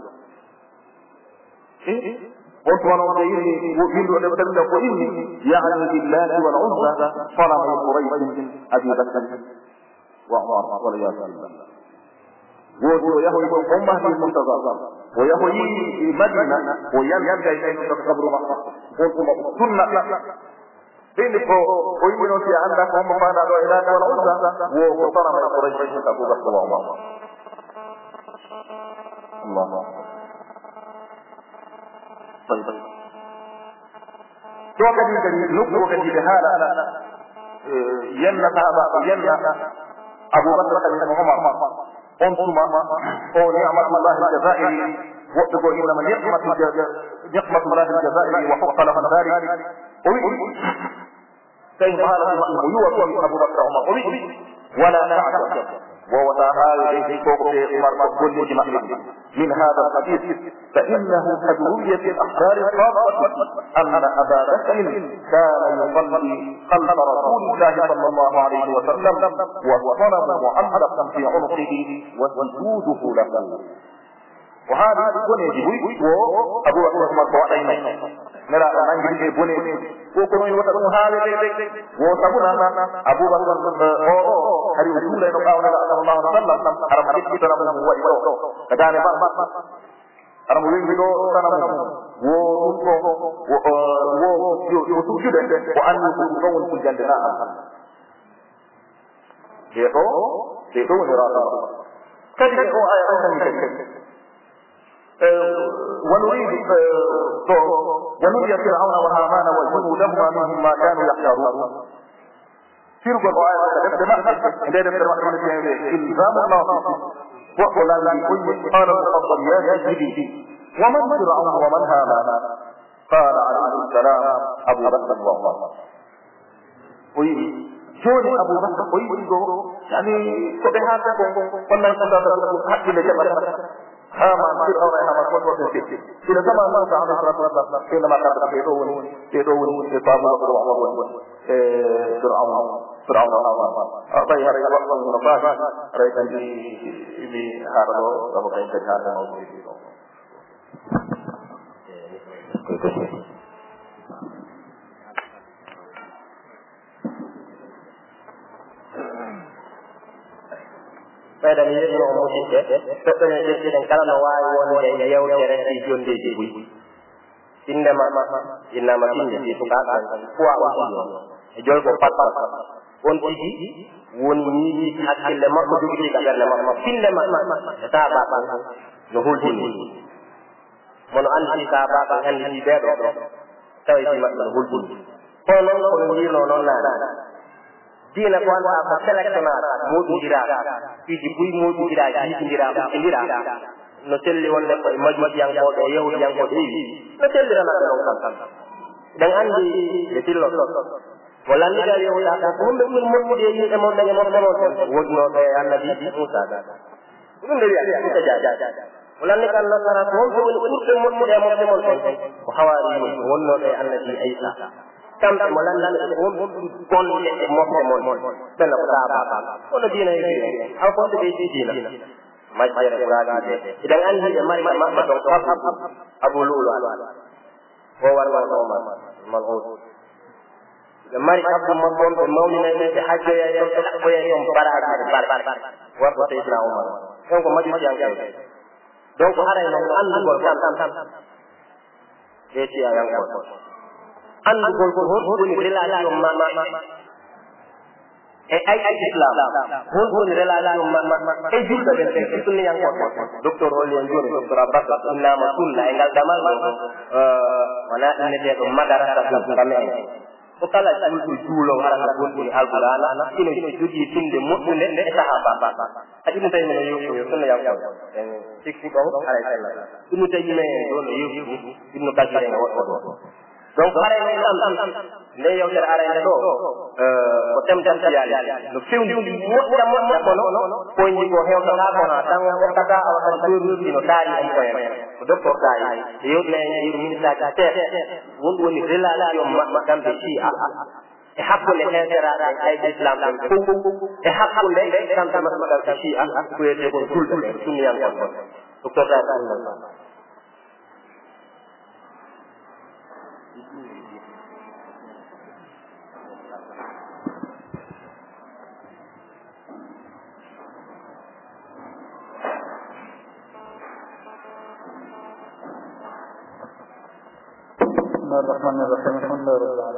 وطبعا وجيني وإن ولبتن وإني يعني بالله والعزى صنم قريش أبي بكر وعمر والعياذ بالله ويهوي أمه في المنتظر ويهوي في مدينة ويلقى إليه قبر مكة سنة إن ويمن في عندك هم فانا إلى والعزى وصار من قريش أبو بكر وعمر الله طيب تو كدي كدي نقو كدي بهذا يلا صحابة يلا أبو بكر وعمر أنتم أو نعمة الله الجزائري واتقوا إنما نعمة نعمة الله الجزائري وحق له ذلك كيف هذا يوصل أبو بكر عمر ولا نعجب وهو تعالى إليه فوق عمر كل جمع من هذا الحديث فإنه قد روي في الأخبار الصادقة أن أبا بكر كان يصلي خلف رسول الله صلى الله عليه وسلم والصنم معلقا في عنقه وسجوده له وهذا يكون يجب وأبو بكر عمر فوعدين نرى أن يجب بني وكما يوتر هذا وسبنا أبو بكر hari usula ino kawana sallallahu alaihi wasallam aram hadith kita namu wa ito kadane ba aram wingi do tanamu wo unto wo yo yo sujude wa an yudu kawun fil jannah yeto yeto ni rata kadi ko ay an kan ونريد ونريد فرعون وهامان وجنودهما منهم ما كانوا يحذرون سيروا الرعاية عندما يتبع إلزام الله وقل لكل قال الأفضل يا سيدي ومن فرعون ومن هامان قال عليه السلام أبو بكر وعمر جوني أبو بكر ويقول يعني سبحانك والله يتبع حق لجبل Haman Fir'aun yang Haman pun waktu itu. Tidak sama Musa alaihi wasallam. Kena makan begitu pun, itu pun itu tahu Allah pun. Eh Fir'aun, Fir'aun Allah. Apa yang hari Allah mengumpulkan mereka di ini harus apa yang terjadi mau itu. Pada ni dia orang mungkin ke, betul ni dia sedang kalau nak wai wan dia dia dia dia dia jual dia dia. Indah mama, indah makin dia tu kata, kuat kuat. Jual ko pat pat. Wan tigi, wan ni hasil lemah ko juga dia kalau lemah. Indah mama, tak apa. Nuhul ini. Mana anti tak apa kan di dia tu. Tahu ini mak nuhul ini. Kalau kalau ni lonon lah. Dina ko anda apa seleksionar modu dira piji bui modu dira ji dira dira no telli wonde ko majmaj yang ko do yahudi yang ko dewi no telli rana do kan dan andi de tillo wala ni gal yahudi ka ko be mun mun de yi e mon de mon mon wodno be annabi Musa da dum de ya ko jaja wala ni kan nasara ko ko ko mon mun de mon mon ko hawari wonno be annabi Isa kam molan lan ko bon le mo mo mo ben ko ta ba ba ono dina yi aw ko de dina majjere qur'ani idan an hi mari ma ma don ko abu lulu ko war war ko ma mal'ud idan mari abu mo mo mawni ne hajja ya yo ko ya yo bara bar bar war ko te islam umar don ko majjere yang kay donc haray no an ko tam tam tam de ti yang ko an gol ko hon woni relation ma ma e ay ay islam hon woni relation ma ma e julda ben e sunni yang ko docteur oli en joni docteur abbas inna ma sunna e ngal damal euh wala ne de ko madarasa ko ngame ko kala juldu juulo wara ko woni alquran ino jodi tinde modde ne sahaba adi mo tay no yo yo sunna yang ko en sikki ko ala sallallahu dum tay me do no yo ibnu kasir en wo donc are ni am ne yow der are ne do euh ko tem tem tiali no fiundi mo mo mo no ko ni ko hew ta ko na tan ko kata aw ko turu ni no dari am ko en ko docteur dari yow ne ni minista ta te won woni relation ma dam be ci a e hakko le hensera ay islam dam ko e hakko le dam tam ma dam ci a ko e ko tul sunni am ko docteur dari Bismillahirrahmanirrahim. Alhamdulillah.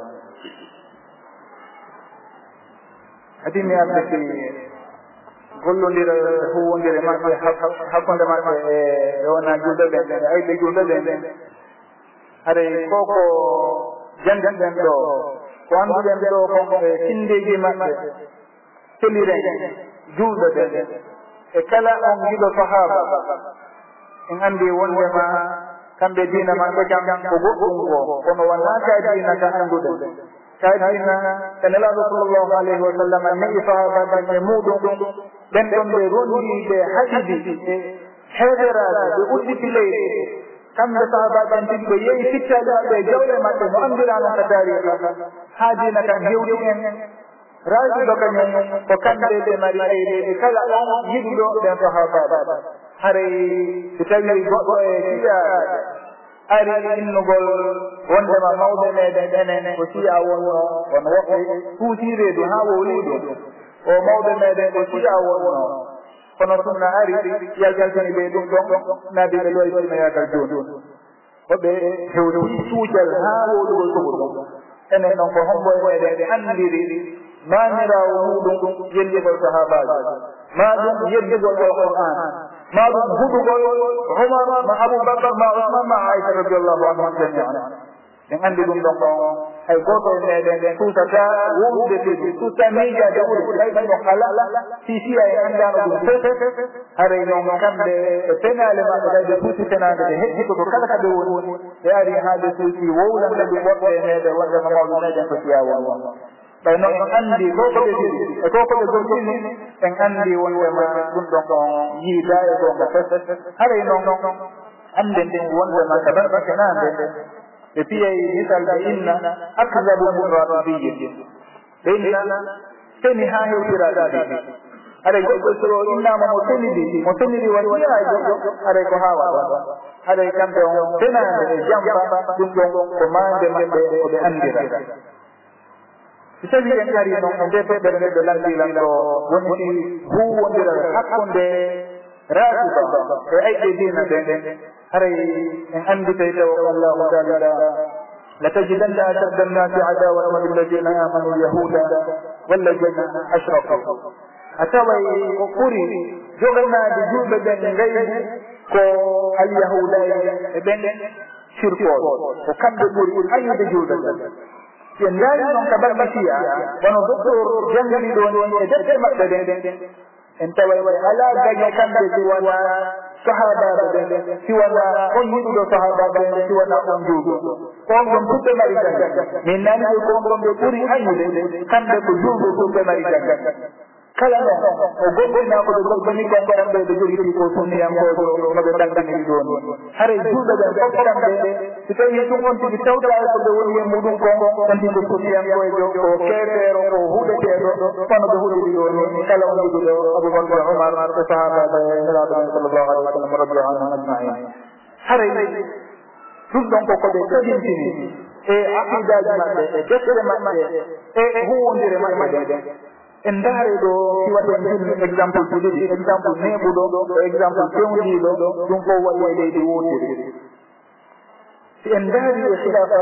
Hadi mi abbe ki gollondira huwondire ma hakkonde ma e wona julde be ay be julde be are koko jandan den do ko anduɗen ɗo ko tindeji maɓɓe teliren julde be e kala on giɗo sahaba en andi wondema kamɓe dina maɓɓe jam ko goɗɗum ko kono wona ka dina ka annduɗen ka dina ka nelaɗo sallllahu alayhi wa sallam neɗi sahabaɓe e muɗum ɓen ɗon ɓe rondi ɓe haɗiɗi e heederaɓe ɓe udditi leydi kamɓe sahabaɓe tigi ɓe yeehi fittaɗe maɓɓe e jawɗe maɓɓe no andirano ka tariha ha dina kan hewɗi en raajiɗo kañum ko kamɓe ɓe mari ayreɓe kala on yiɗiɗo ɓen sahabaɓe haray so tawi goɗɗo e siyaɓe ari innugol wondema mawɓe meɗen enen ko siya wonno wono woɓɓe huutireedu ha wowliɗu o mawɓe meɗen ko siya wonno kono sunna ari yaljaltini ɓe ɗum ɗon nabi ɓe ɗo e sunna yagal joni woɓɓe hewde suuƴal ha wowlugol suɓuɗum enen noon ko hombo e meɗen ɓe andiri mamirawo muɗum yelligol sahabaji ma ɗum yelligol alquran ma ɗum huɗugol Umar ma Abubakar ma Usman ma Aisha radiallahu anhum jami'an en andi ɗum ɗon ɗon hay goto e meɗen ɗen tutata wowde tedi tutta miijade ɓuri hayɗo kala sisiya e andano ɗum fof haray noon kamɓe e penale maɓɓe kayɓe tuuti penade ɓe heƴƴito ko kala kaɓe woni ɓe ari ha ɓe tuuti wowlande ɗum woɓɓe e meɗen wondema mawɓe meɗen ko siya won ɓay noon en anndi koko ɓe jiɗi e koko ɓe gollini en anndi wondema ɗum ɗon on yiida e gonga fes haray noon anden ɗin wondema ka ɗanɗa kenande ɓe piyay misal ɓe inna akdabu murratibiyin ɓe inna seni ha hewtira ɗaɗi aɗa goɗɗo so innama mo senidi mo senidi wasiya e goɗɗo aɗa ko ha waɗa aɗa kamɓe on senade e jamba ɗum ɗon ko mande maɓɓe koɓe andira si tawi en ari noon e nde feɓɓere nde ɓe landilan ɗo woni si huwodira hakkunde rasuba e ayɓe dina ɓe haray en andi tawi taw allahu taala لتجدن أشد الناس عداوة للذين آمنوا اليهود والذين أشركوا أتوي قري جغنا بجوب بن غيب كو اليهود بن شركون وكم بقري أي بجوب ينداي من قبل مسيا ونذكر جنجل دون يدك مقدد انت ولا جاي كم بجوانا sahaba ɓe siwana on yiɗuɗo sahaba ɓe siwana on juuɓo kongon ɓuɓɓe mari janga min nani ɓe kongon ɓe ɓuuri añude kamɓe ko juuɓo ɓuɓɓe mari janga kala noon o goɗɗina ko ɓe goɗɗini kongoɗan ɓe ɓe jogiti ko sunniyankojo noɓe ɗangganiri ɗon hare juuɓe ɓen fof kamɓe si tawi ɗum on tigi tawɗa ko ɓe woni e muɗum kon on tigi sunniyankojo ko keefeero ko huɗeteɗo kono ɓe huɗiri ɗoni kala on yiɗuɗo aboubacre omar ko sahabaɓe nelaɗomen sallllahu alih wa sallam radi anhum ajmain haray ɗum ɗon ko koɓe tabintini e aqidaji maɓɓe e deftere maɓɓe e huwodire maɓɓe en ndaare ɗo si waɗen jilmi exemple ji ɗiɗi exemple neɓuɗo e exemple fewndiɗo ɗum fof waɗi e leydi wotiri si en ndaari e khilafa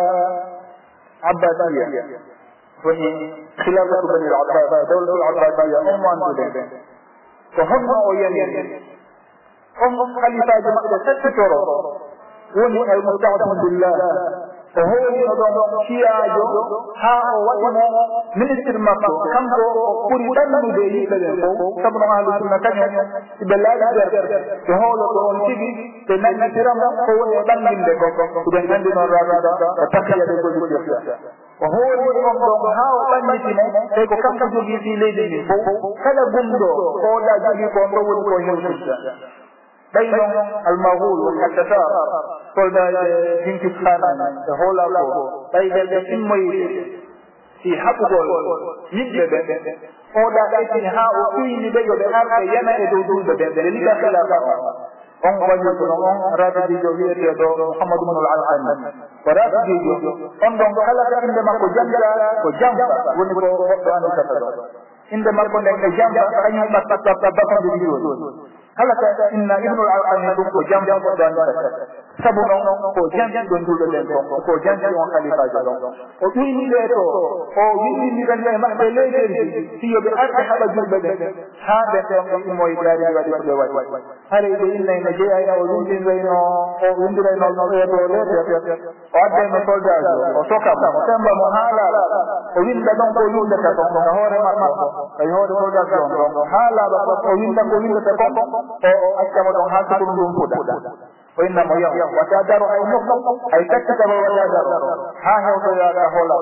abbasiya woni khilafatu bani l abbas dawlatul abbasiya on wandude ko honno o yani on khalifaji maɓɓe settitoro woni al musta'sim billah o hoolino ɗon ciyajo ha o waɗino ministre makko kanko o ɓuri ɗannude yimɓe ɓen fof sabu no ahlu sunna kañum ɓe laaɗi ɓerde ɓe hooloto on tigi ɓe nannitiramo ko woni e ɓanginde ko ɗuɓen anndi noon raɓida o takkiyade gollitirta o hooli on ɗon ha o ɓannitimo tawi ko kanko jogii fi leydi ndi fof kala gumɗo oɗa jogii ko on ɗo woni ko hewtirta ɓay noon almahul woni attatar soldaje jinkis khanan e hoolako ɓay ɓe ɓe timmoyde si haɓugol yimɓe ɓe oɗa ɓaytini ha o ɓuyni ɓe yo ɓe arɓe yana e dow duuɓe ɓe ɓe liga khilafa on wañukono on rafidijo wiyeteɗo mouhamadou bnul alqami ko rafidijo on ɗon kala ka inde makko janga ko jamba woni ko goɗɗo anditata ɗo inde makko nden e jamba kañum ɓaɓɓaɓɓa bakande ɗiɗo halaka inna ibnul alqami ɗum ko jam ɗo anditata sabu noon ko janjiɗo nduɗo ɗen ɗon ko janji on khalifajo ɗon o ƴuyniɓe to o windiniran e maɓɓe leyɗelji si yoɓe arɓe haɓa julɓe ɓe ha ɓen ɗon ɓe immoye jaari waɗi ko ɓe waɗi haray ɓe innayno jeyayno o windirayno o windirayno no ɓeeɗo leete o addayno soldage o sokam o temba mo haalaɓa o winda ɗon ko windata kon e hoore makko ay hoore soldage on ɗon haalaɓa o winda ko windata kon o accamo ɗon ha sukuru ɗum fuɗa o innamo yaw wata daro ay mofno ay taccitamo wata daro ha hewtoyaɗa hoolal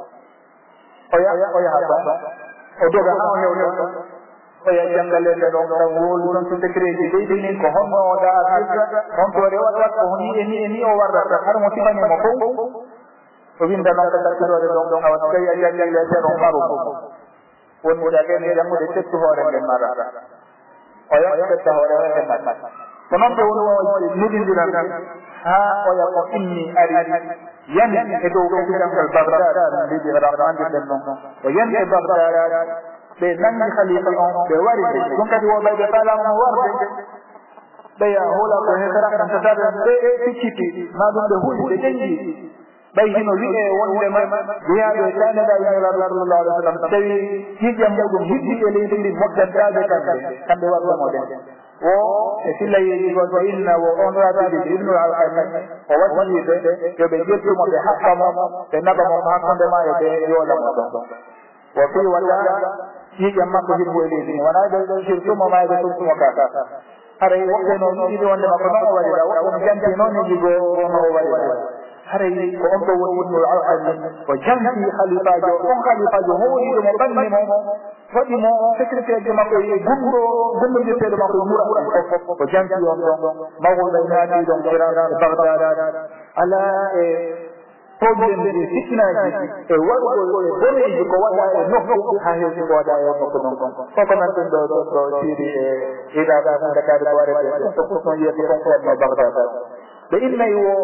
o yaha o yaha ɗon o doga ha o hewto o ya jangalede ɗon tan wolu ɗon so secret ji leydi nin ko honno oɗa artirta on to rewat wat ko ni e ni e ni o warrata har mo simanimo fof o winda noon ko taccitore ɗon ɗon awa tawi a jangallede ɗon maru woni jagene jangude tettu hoore nden marata o yaha tetta hoore wende mat ko noon ɓe woni nudindiran ha oya ko inni ari yani e dow kasirangal bagdad mbiɗi iraq andirɗen noon o yani e bagdad ɓe nangi khalifa on ɓe wari ɗum kadi wo ɓayɓe falama warde ɓeya hoola ko hesara kan tataɓe ɓe picciti ma ɗum ɓe huuɗi ɓe ƴengi ɓay hino wi'e wondema jeyaɓe taneɗa yimelaɗo sallllahu alih w sallam tawi hiƴam muɗum hiɗɗi e leydi ndi moƴƴantaɓe kamɓe kamɓe warɗamo ɗen o e fillayeji gon ko inna wo on ratidiji ibnul alqami o waɗiɓe yoɓe ƴettumo ɓe haqqamo ɓe naɓamo hakkundema e ɓe yoolamo ɗon o fi walla hiƴam makko hiɗgo e leydi ni wona ɓe surtumo ma ɓe surtumo kaka haray woɓɓe noon ɗiɗi wondema ko noon o waɗira woɓɓe janti noon e jigo ono o waɗira haray ko on ɗo woni ibnul arqam o janti khalifajo on khalifajo hooriɗo mo ɓanni mo waɗi mo secrétaire de makko e gunɗo gunɗodirteɗo makko e mura fof o janti on ɗon mawɗo naati ɗon iran e bagdad ala e probléme ji fitnaji e waɗugol e boneji ko waɗa e nokku ha hewti ko waɗa e nokku ɗon kon koko nan ɗum ɗo ɗo siri e iraɗa dakade ko warete so fotno yiyete kon ko waɗno bagdad ɓe innayi wo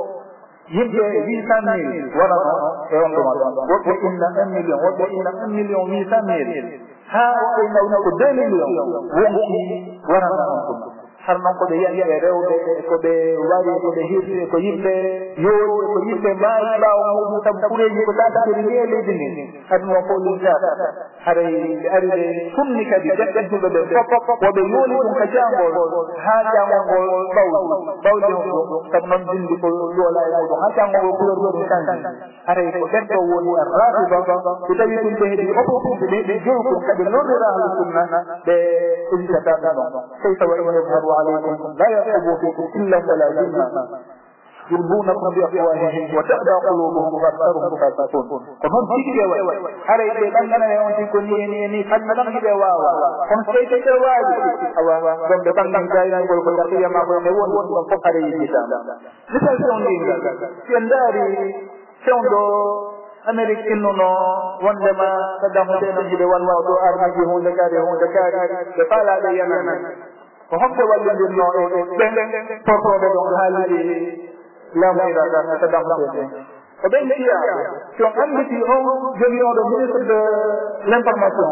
yimɓe huit cent mille wonano e on ɗuma ɗon woɓɓe inna un million woɓɓe inna un million huit cent mille ha woɓɓe nawna ko deux million wonki warana on ɗum har noon ko ɓe yiya ɓe rewɓe ko ɓe wari ko ɓe hirde ko yimɓe yoori ko yimɓe maayi ɓaawo muɗum sabu kureji ko tatakiri ni e leydi ndi hade noon fof limtata haɗa ɓe ari ɓe sumni kadi ƴeɗɗuɓe ɓe fof woɓe yooli ɗum ka jangol ha jangol ngol ɓawdi ɓawdi on ɗo sabu noon bindi ko yoola e muɗum ha jangol ngol couleur muɗum change haray ko ɓen ɗo woni rafiba so tawi ɗum ɓe heeɗi opportunité ɓe ɓe joyi ɗum kadi lorrira ahlu sunna ɓe hésitata ɗum ɗon sey tawa ene عليكم لا يرقبوا فيكم إلا ولا ذمة يرضونكم بأفواههم وتأبى قلوبهم وأكثرهم فاسقون كنون تيجي وي حري دي بانغنا يون تي كوني ني ني خدنا دام دي واوا كون سي تي واوا اوا دم دي بانغنا جاي ني كول كول تي ما كو نيون وون فو خاري دي تام مثال سون دي سينداري سوندو Amerique innuno wondema Saddam Hussein jiɓe walwa ɗo armaji hunde kadi hunde kadi ɓe faalaɓe yemen ko hokke wallodirno e ɓen portoɓe ɗon haaliji laamu iraka Saddam Hussein ko ɓen siyaɓe si on anditi on joginoɗo ministre de l' information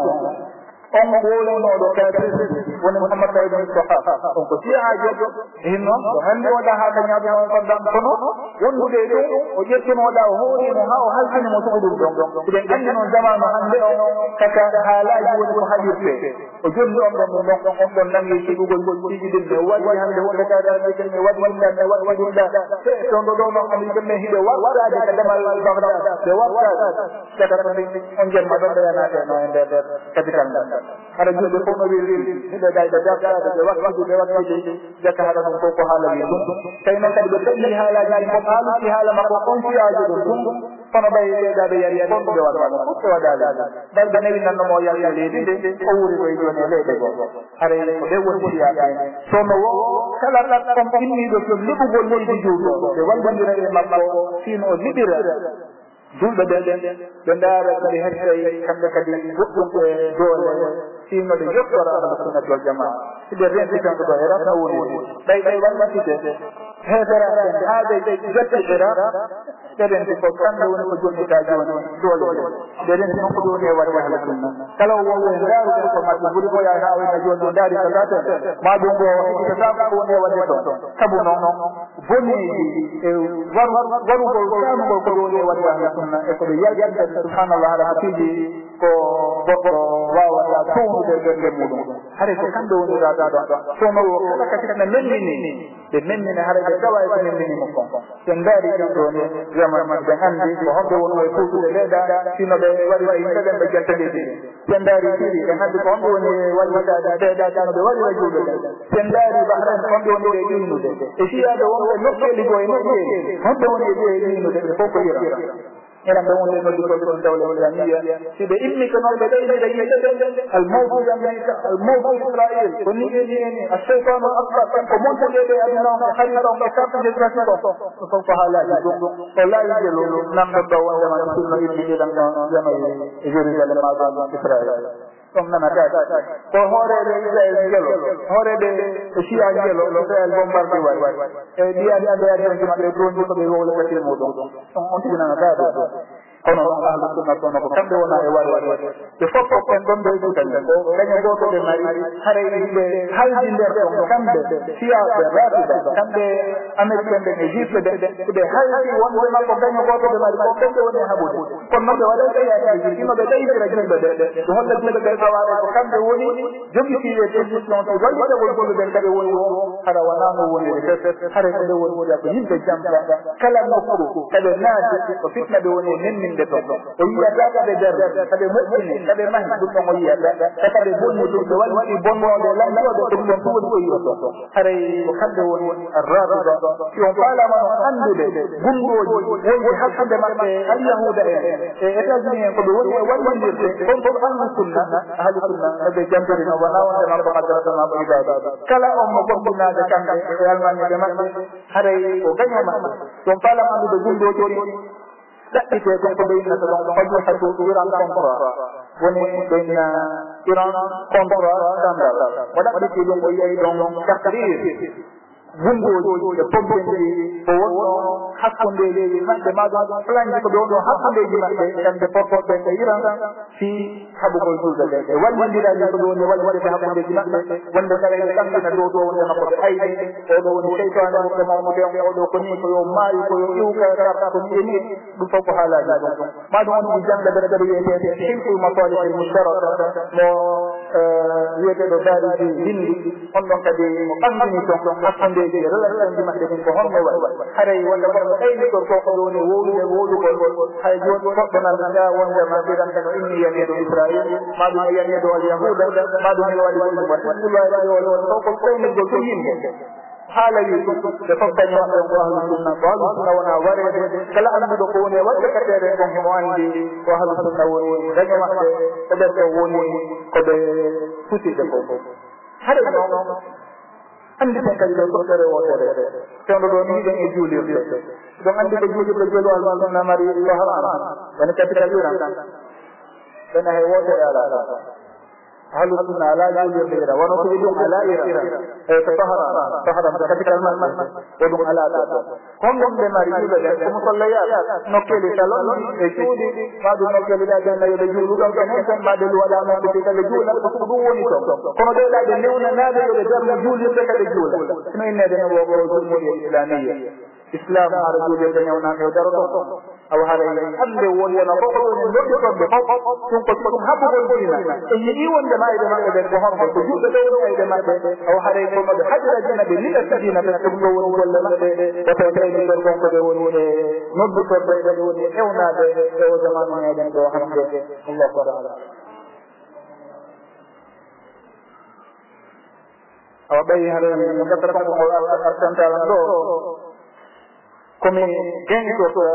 on wolonoɗo kadi woni Mouhammad Saïd Moustapha on ko siyajo hinno ko hande waɗa ha kañaɓe Saddam kono wondude ɗum o ƴettunoɗa o hoorimo ha o haltinimo sohɗum ɗon siɗen andi noon jamanu hande o kaka haalaji woni ko haɗirte o jonni on ɗon ɗon ɗon on ɗon nangi sigugol sigiɗin ɓe waɗi hande wonde kadi amiɗen mi waɗi ɗa mi waɗi waɗirɗa toon ɗo ɗo noon amiɗen mi hiɓe wartade ka demal bagdad ɓe wartade kata to on jemma ɗon ɓe yanate no e nder capital ngal haɗa julɓe fof no wiri hiɓe gayda jaftade ɓe wakkidi ɓe wakkidi jakka haɗa ɗum fof ko haala wi ɗum tawi noon kadi ɓe ɗelli haalaji fof haaluki haala makko consciage ɗum ɗum kono ɓay ɓeydaɓe yari fof ɓe waɗa ɗum fof ɓe waɗali balɗe nawi nannomo yalta leydi nde o wuri koye joni e leyɗe goo haray ko ɓe woni siyaɓe sono wo kala ɗaɗɗom inniɗo to liɓugol leydi juuɗo ɓe wallodira e makko sino o liɓira julɓe ɓe ɓe ndaara kadi hettay kamɓe kadi goɗɗum e doole sino ɓe yettora ahlu sunnati wal jamaa siɓe renti tan ko ɗo e ratna woni ɓay ɓay wallatide heeferaɓe haade jette iraq ɓe renti ko kamɓe woni ko jonnita joni doole ɓe renti noon ko ɗoni e waɗi ahlu sunna kala o wowo e ndaarude ko maɓɓe ɓuri ko yaha ha wayna joni o ndaari ko gaten ma ɗum ngo hikitata ko woni e waɗde ɗon sabu noon boneji e warugol samugol ko ɗoni e waɗi ahlu sunna e ko ɓe yalƴanta subhanallah haɗa hakkiji ko goɗɗo wawata townude ɓerde muɗum haray ko kamɓe woni rada ɗon sono kala kadi ɓe mennini ɓe mennine haray ɓe tawa e ko memminimo kon sen ndaari ɗon ɗoni zaman ɓe andi ko homɓe woni e fuutude leyɗa sino ɓe waɗira yimɓe ɓen ɓe jenta leydi sen ndaari siri ɓe andi ko homɓe woni wallitade leyɗa sino ɓe waɗira juuɗe ɓe sen ndaari bahran ko homɓe woni e ƴinnude e siyaɓe wonɓe nokkeli go e nokkeli homɓe woni e ɓe ƴinnude ɓe fof ko ira eran ɓe wonde noddi koɓe ɗon dawla islamia si ɓe immi ko noon ɓe ɗaynira yimɓe almawdu américa almawdu israil ko ni ɓeni eni alcheytanu l akbar ko montaɗeɓe aduna on e harita on e sartude traffic o ɗum fof ko haalaji ɗum o laawi jelo namɗon ɗo wondema no sinno immi ɗiɗan ɗo jama e jérusalem maɗon israil ɗum nanata ko hoorede israel jelo hoorede e siya jelo israel bombardi way e ɗiyani ande addanji maɓɓe ɗoni ko ɓe wowle katir muɗum ɗum on tigi nanata ɗo kono ɗon ahlu sunna kono ko kamɓe wona e waɗe ɓe fof fof en ɗon ɓe ɗutañe ko daña goto ɓe mari haray ɓe haldi nder ɗon kamɓe siyaɓe rafida kamɓe américain ɓen e juifɓe ɓe ɓe haldi wonɓe makko daña goto ɓe mari ko kamɓe woni e haɓude kono noon ɓe waɗa ɓeyaji sino ɓe ɗaydira julɓe ɓe ɓe holla julɓe ɓe fawaɗe ko kamɓe woni jogitiɓe position to wallitagol golluɓen kaɓe woni o haɗa wona no woniri fef haray ko ɓe woni woɗa ko yimɓe jamta kala nokku kaɓe naati ko fitna ɓe woni nenni yimɓe toon o yiyata kaɓe der kaɓe moƴƴini kaɓe mahi ɗum ɗon o yiyata e kaɓe bonni ɗum ɓe waɗi bonnode lantoɗe ɗum ɗon fof woni o yiyoto haray ko kamɓe woni arrabiɗo si on faalama on anndude gungoji wonde hakkude maɓɓe alyahuda en e états-unis en koɓe woni e wallodirde on fof ahlu sunna ahlu sunna eɓe jamtorino wona wonde maɓɓe madrasa maɓe ibada kala on mo goɗɗinade kamɓe e almañeɓe maɓɓe haray ko gaño maɓɓe son faalama anndude gungoji ɗaɓɓite ɗum ko ɓeynata ɗon fajihatu iran contrat woni ɓeyna iran contrat scandal o ɗaɓɓiti ɗum o yiyayi ɗon tahrir gungoji e pobbeji ko wonno hakkundeji maɓɓe maɗum plañji ko ɓe wonno hakkundeji maɓɓe kamɓe portoɓe e iran fi haɓugol julde ɗe e wallidiraji ko ɓe woni wallidede hakkundeji maɓɓe wonde kala ɓe ɗamɗina dow ɗo wonde makko ɓe ayde oɗo woni cheytane wonde mawmude on oɗo ko ni ko yo maayi ko yo iwka tarta ko ni ni ɗum fof ko haalaji ɗum maɗum on ɗi jangde ɓeɗe ɓeɗe wiyete hilful masalih al mustaraka mo wiyeteɗo dariji dindi on ɗon kadi mo ɓamdini ton hakkunde relationji maɓɓe ɗin ko honno waɗi haray walla kono ɓeyni kon ko koɗo woni wowlude wowlugol hay joni goɗɗo nanɗa wondema ɓiranta no inni yaniɗo israil maɗum e yaniɗo al yahuda maɗum ene waɗi ɗum wat ɗullaɗi o ɗon fof ko ɓeynirgol ko yimɓe haala wi ɗum ɓe fof kañi maɓɓe ko ahlu sunna ko ahlu sunna wona warede kala annduɗo ko woni e waɗde katere kon homo andi ko ahlu sunna woni daño maɓɓe ko ɓen ɗo woni koɓe futiɓe ko haray noon andi ten kadi ɗo toɓɓere wotere tewno ɗo ni ɗen e juulirde ɗon andi ko juulirde jelu alsunna mari bahran woni capital iran ɗen hay wotere ala ahlu sunna ala juulirde ira wono ko ɗum ala ira e to bahran bahran to capital maɓɓe o ɗum ala ɗo kon ɗum ɓe mari juuɓe ɗen ko musallayat nokkeli salon e cuuɗi maɗum nokkeli ɗa ɓen nayoɓe juulu ɗon ɓen hen mbaɗe luwaɗa nokkude kaɓe juula ɗum woni toon kono ɗo ɗaɓe newnanaɓe yoɓe darno juulirde kaɓe juula sino innede no wogo jumhuriya islamia islam haɗa juulirde newnaka yo daro ɗon awa haray hande wondema koko woni lobɓitoɓɓe fof ɗum ko ɗum haɓugol dina e yiɗi wonde ma ayde maɓɓe ɓen ko honɓe ko juɓɓe ɗo woni ayde maɓɓe awa haray konoɓe haƴira dina ɓe liɗata dina ɓen ɗum ɗo woni golle maɓɓe woto tawni ɓen gon koɓe woni e noddutorɓe ɓeɓe woni e ewnade e o jamanu meɗen ɗo hande allahu taala awa ɓayi haɗa mi gattata konko artantalan ɗo komi gentorta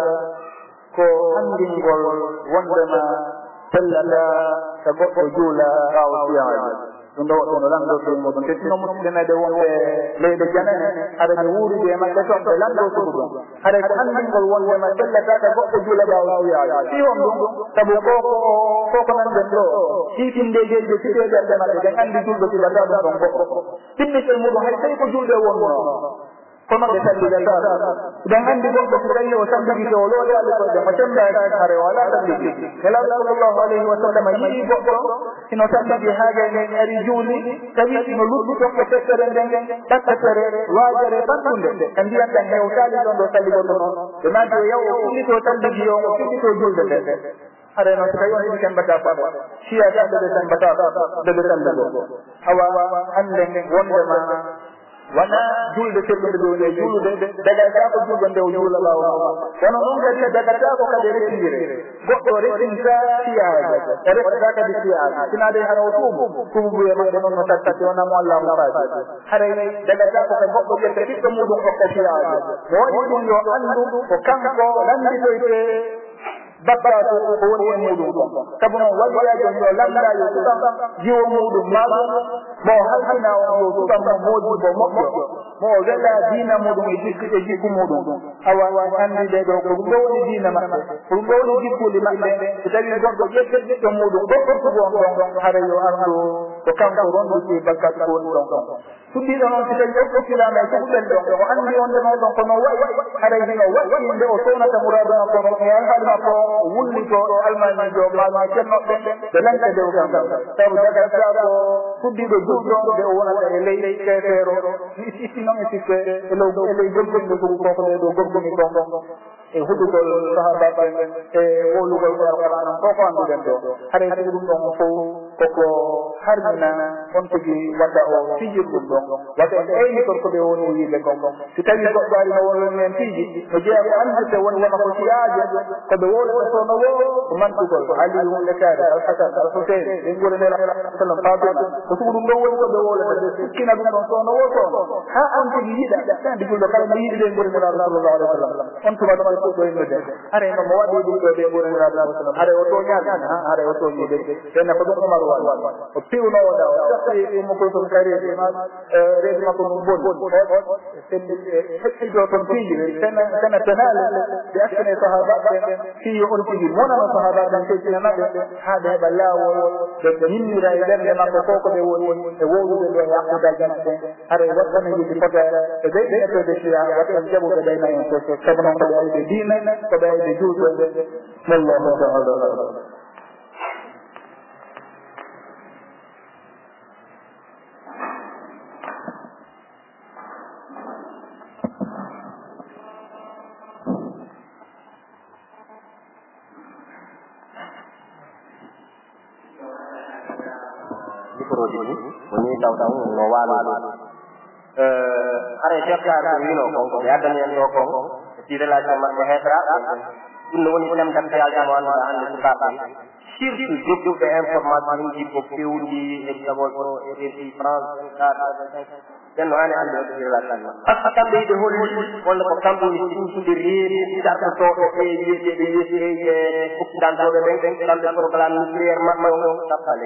ko andingol wondema pellata so goɗɗo juula ɓaawo siyaji ɗum ɗo woɗɗo no lanndo ɗum muɗum te sino musidɓe meɗe wonɓe leyɗe janane haɗa mi wuuride e maɓɓe toon ɓe lanndo sugu ɗum haɗa ko andingol wondema pellata so goɗɗo juula ɓaawo siyaji si on ɗum sabu koko koko nanɗen ɗo sifindeji ɓe siteɗerɗe maɓɓe ɓen anndi julɗo silata ɗum ɗon goɗɗo ɗimmitel muɗum hay tawi ko julɗe wonno kono ɓe sallidata ɗen anndi goɗɗo so tawi o sallidite o lootaali koɗe o sembaa hare o alaa sallidi nelaw sallllahu alayhi wa sallam yii goɗɗo sino sallidi haage nden ari juuli tawi no luɗɗi ɗon ko feccere nden ɓattetere waajere battunde e ndiyan ɗan hew saali ɗon ɗo salligoɗo noon ɓe maadi o yaw o fullito sallidi o o fullito julde nde hare noon so tawi on ɗiɗi sembata faɗa siyataɓe ɓe sembata ɓeɓe salligo awa annden wondema wona julde sellude ɗo ne juulude dagata ko julde nde o juula ɓaawo wono noon kadi dagata ko kadi resindire goɗɗo resinta siyaade o resata kadi siyaade sinade hara o tuubu tuubu buye maɓɓe noon no tattati wonamo allahu faji haray dagata ko kadi goɗɗo ƴetta ɓiɗɗo muɗum okka siyaade mo waɗi ɗum yo anndu ko kanko landitoyte battatu ko woni e muɗum ɗon sabu noon walliyaji on yo lamda yo tuɓam jiwo muɗum maɗum mo haltina on yo tuɓam mo moodi bo moƴƴo mo wela diina muɗum e jikku e jikku muɗum awa andide ɗo ko ɗum ɗo woni diina maɓɓe ko ɗum ɗo woni jikkuli maɓɓe so tawi goɗɗo ƴette ɓiɗɗo muɗum goɗɗotugo on ɗon hara yo andu ko kanko ronduki bakkat ko woni ɗon ɗon suddiɗo noon so tawi okkilama e suɓuɓen ɗon o andi onde noon ɗon kono waɗi haray hino waɗi nde o sownata mouradu makko ɗon e alhaali makko wullito e almanijo mama cennoɓɓe ɓe lanta dew kam sabu dagata ko suddiɗo juɗɗo nde o wonata e ley kefeero mi itti noon e sikke e low e ley gorgomi sugu koko ɗe ɗo gorgomi ɗon ɗon e huɗugol sahabaɓe e wolugol ko alqur'an fofo annduɗen ɗo haray sugu ɗum ɗon o fof koko harmina on tigi wadda o fijirɗum ɗon wadda en eyni kon koɓe woni wiide kon si tawi goɗɗo ari no wollo men piiji no jeeya ko andete wonwona ko siyaaje koɓe wolɓe sono wo ko mantugol ali hunde kaade alhasan alhusein ɓe ngure nela sallam fatima ko sugu ɗum ɗon woni koɓe wolata ɓe sikkina ɗum ɗon sono wo sono ha on tigi yiɗa sandi julɗo kala no yiɗi ɓe ngure nela rasulullah alih w sallam on tuma ɗum ɗo ɗoynude are no mo waɗi ɗum ɗo ɓe ngure nela rasul sallam are o toñaade are o toñide ɓenna ko ɗum omar waɗi o piwnowo da o ɗaɓɓi mo koy toon kari reedi makko ɗum boni heɓɓiɗo toon piiji sena tenale ɓe accane sahabaɓe fiyo on tigi monano sahabaɓe ɓen kettinanaɓe ha ɓe heɓa laawol ɓe yimmira e ɓernde makko ko ko ɓe woni e wowude ɗo e hakkudaji maɓɓe haɗa wattane yimɓe fota e ɓeyɓe ettode siya watta en jaɓuɓe ɓeyna en sabu noon koɓe ayde diine koɓe ayde juutoɓe wallahu taala woni taw taw no waalo euh are jottar ko wino ko be adani en do ko ci relation maɓɓe heetoraaɓe ɗum no woni ɗem tan yalta mo annduɗa hannde sukaaɓe surtout jogguɓe information uji ko fewndi e jagol ɗo e R F I France ɓen no hani annde ci relation ma par ce que kamɓe yiɗe holli wonde ko kamɓe woni suusude reeri ɗiɗartotoɓe e wiyeteɓe wiyeteɓe occidentoɓe ɓen kamɓe programme nucléaire maɓɓe o tappale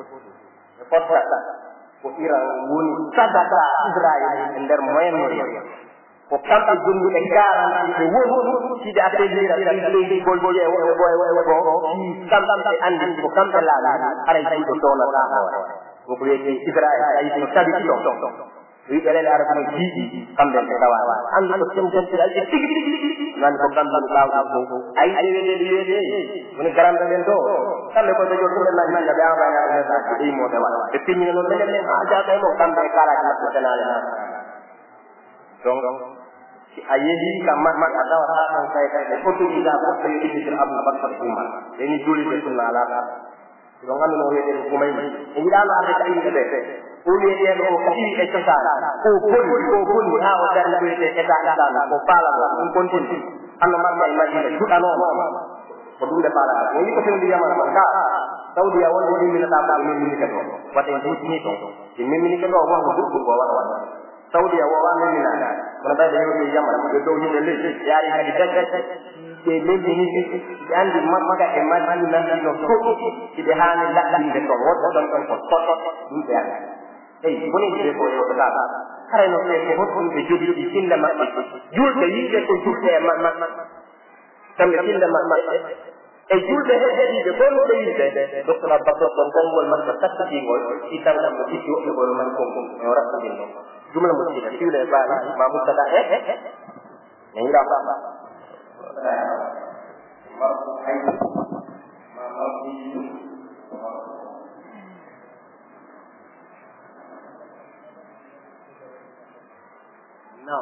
fottata ko Iran woni sadaka Israël e nder Moyen-Orient ko kamɓe gonnuɓe garanti ɓe woni side affaire leydi gol gol e woɓe ɓoye woɓe ko kamɓe andi ko kamɓe laaɗa aray jiɗo toonata hoore koko wiyete Israël ayi no tabi ɗon wiɓe lele ara kono jiiɗi kamɓe ɓe tawa andi ko temtentiɗaje tigi tigi nani ko kamɓe ɓawɗa ko ayi ɗe wiyete ɗe wiyete woni garanta ɓen to kamɓe koɓe jol ɗumen naji manja ɓe envoyé message ɓe yimoɓe waɗa ɓe pimmina noon ɓenen ɓen ha jaɓe mo kamɓe e kalaji maɓɓe tenale donc a yeehi kam maɓɓe a tawata tan kay kay ɓe autorisé goɗɗo yo ibbitir aboubacry oumar ɓeni juulide sunna alaɗa ɗo ganduno o wiyete ko kumayma e yiɗano arde ka yimɓe ɓe o wiyeten o ko iwi e cosaan o boni o boni ha o darna wiyete état islam ko faalata ɗum continue anno makka e madina juɗanoma ko ɗum nde faalata o wi ko fewndi yamana man ka sawdiya wonde mimminata ko mimminike ɗo waɗa en huutini ɗo e mimminike ɗo wonko ɗuɗɗum ko waɗa waɗa sawdiya wowa mimminade kono ɓayde yewti yamana ɓe dow yimɓe leydi yaari kadi daggat ɓe leydi ni ɓe andi makka e madina ɗino fof iɓe haani laɗɗinde ɗon wonɓe ɗon ɗon ko totot yimɓe andi eyi boni ɓe ko yewtotata harayno ɓe ko hotɗum ɓe jogiiɗi sinde maɓɓe julɓe yiɓe ko julɓe e maɓɓe kamɓe sinde maɓɓe e julɓe heɗiɓe gonɓe yimɓe docteur abbakor ɗon konngol maɓɓe sakkitingol si taw ɗam no itti woɓɓe gol man konngol o rattaɗinno jumla mo siɗa siwle e baali ma mustada e e yiɗa baba no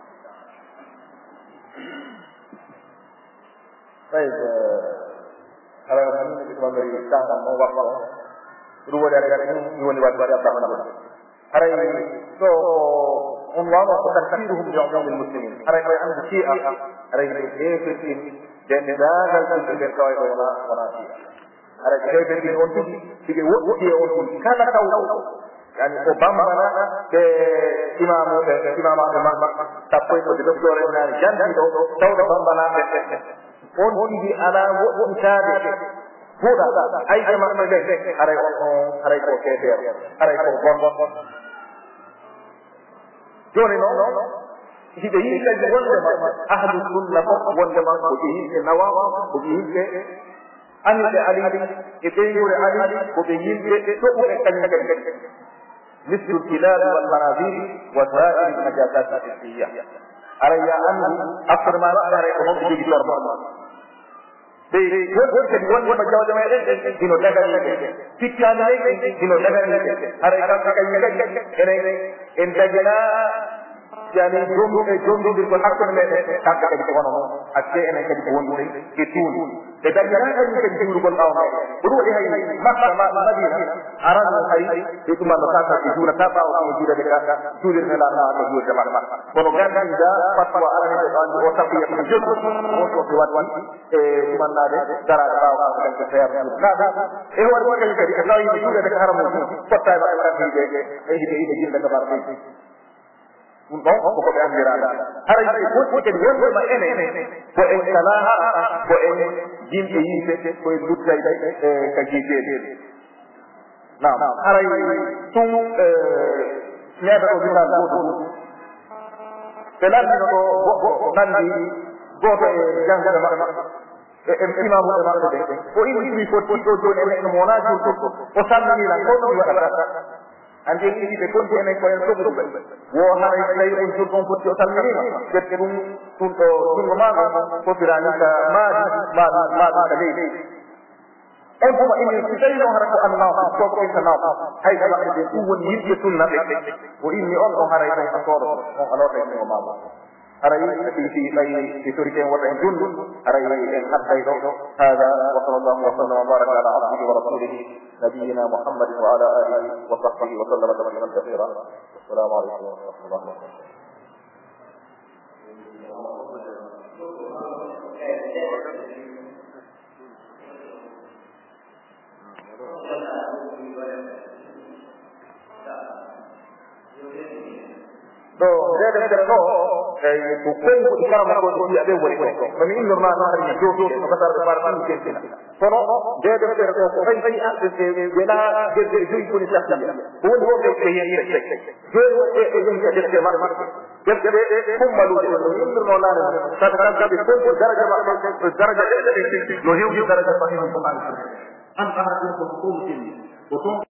طيب على من يكون من كان هو وقت روى ذلك يولي وقت الله هري تو عنوان تفسيرهم لعموم المسلمين هري عند شيء هري كيف جن ذا ذا في الكوي ولا ولا شيء هري كيف في أنتم في وقتي أنتم كذا كذا يعني أوباما بإمام إمام إمام تقوي بدكتور من جنة دولة أوباما on tigi ala woɗɗitaade huuɗa ayde maɓɓe ɓe haray on haray ko keefeer haray ko gon jooni noon hiɓe yimɓe wondema ahlu sunna fof wondema koɓe yimɓe nawa koɓe yimɓe aniɓe aliɗi e ɓeygure ali koɓe yimɓe ɗoɓuɓe kañumen mislu ltilali walmanabiri wa sairi najasat fiya aray ya andu affaire ma waɗa haray ko moom ɓe jogi torma ɓe won kadi wonɓe jawɗe meɗen hino daganiɓe fittani leyɗe hino daganiɓe haray kamɓe kañum kadi enen en dagana yani jom e jomdirgol hakkude meɗen kamɓe kadi kono hakke enen kadi ko wonɓe e tuuni e dañina kadi kadi juurugol ɓaw meɗen ko ɗum waɗi hay makka ma madina arano hay e ɗumanno tata e juurata ɓaw ko juurede ka juurirne laɗma ko juurde maɗa kono gandida fatwa arani ɗo andi o tapiya ko jomɗo on ɗo ɓe watti e ɗumannade darade ɓaw ko kanko feere naɗa e hoore makkaji kadi e tawi juurede ko haram fotta e maɓe kadi e hiɗe hiɗe jinde ko mbaɗa ɗum ɗon koko ɓe anndiraɗa haray wonɗi kadi wonɗoma ene ko en salaha ko en jimɓe yimɓe koye luttayde e ka jiiteɗe nam haray tum neɗa ɗo misal goto ɓe landino ɗo goɗɗo nandi goto e jangde maɓɓe e imamuɗe maɓɓe ɓe o inni foti ɗo joni enen no wona julɗo o salminilan ko ɗum waɗata ande yiɗiɓe gonti enen koyen soɓuɓe wo haray tawi on jur on fotti o salminima ƴette ɗum ɗum ɗo jungo maɗo fofirani ka maadi maɗum maɗum ka leydi on foma inni si tawi noon hara ko annama soko en ka nawma hayda maɓɓe ɓe ɗum woni yimɓe sunna ɓe o inni on on haray ɗon a soɗo on alota e jungo maɗum haray fi fi ɓay fi torike en wota en jundu haray en hadday ɗo hada wa sallallahu wa sallam wa baraka ala abdihi wa rasulihi نبينا محمد وعلى آله وصحبه وسلم تسليما كثيرا والسلام عليكم ورحمة الله وبركاته ɗo ndeɗeftere ɗo eyi ko konko ɗi karama ko ɗi aɓe woni ko komi innirma no hari jooɗoɗe ko katarɓe mbaɗa ɗum kentina kono ndeɗeftere ɗo ko fayi fayi wela gerde joyi koni sahdiya ko woni woɓe ɓe yeyire joni woɓɓe ɓe yehi e defte maɓɓe defte ɗe kummalude no innirno laane saka kankaɓe konko daraja maɓɓe daraja ɗe no hewji daraja fahimu ko an ara ɗum ko komtini ko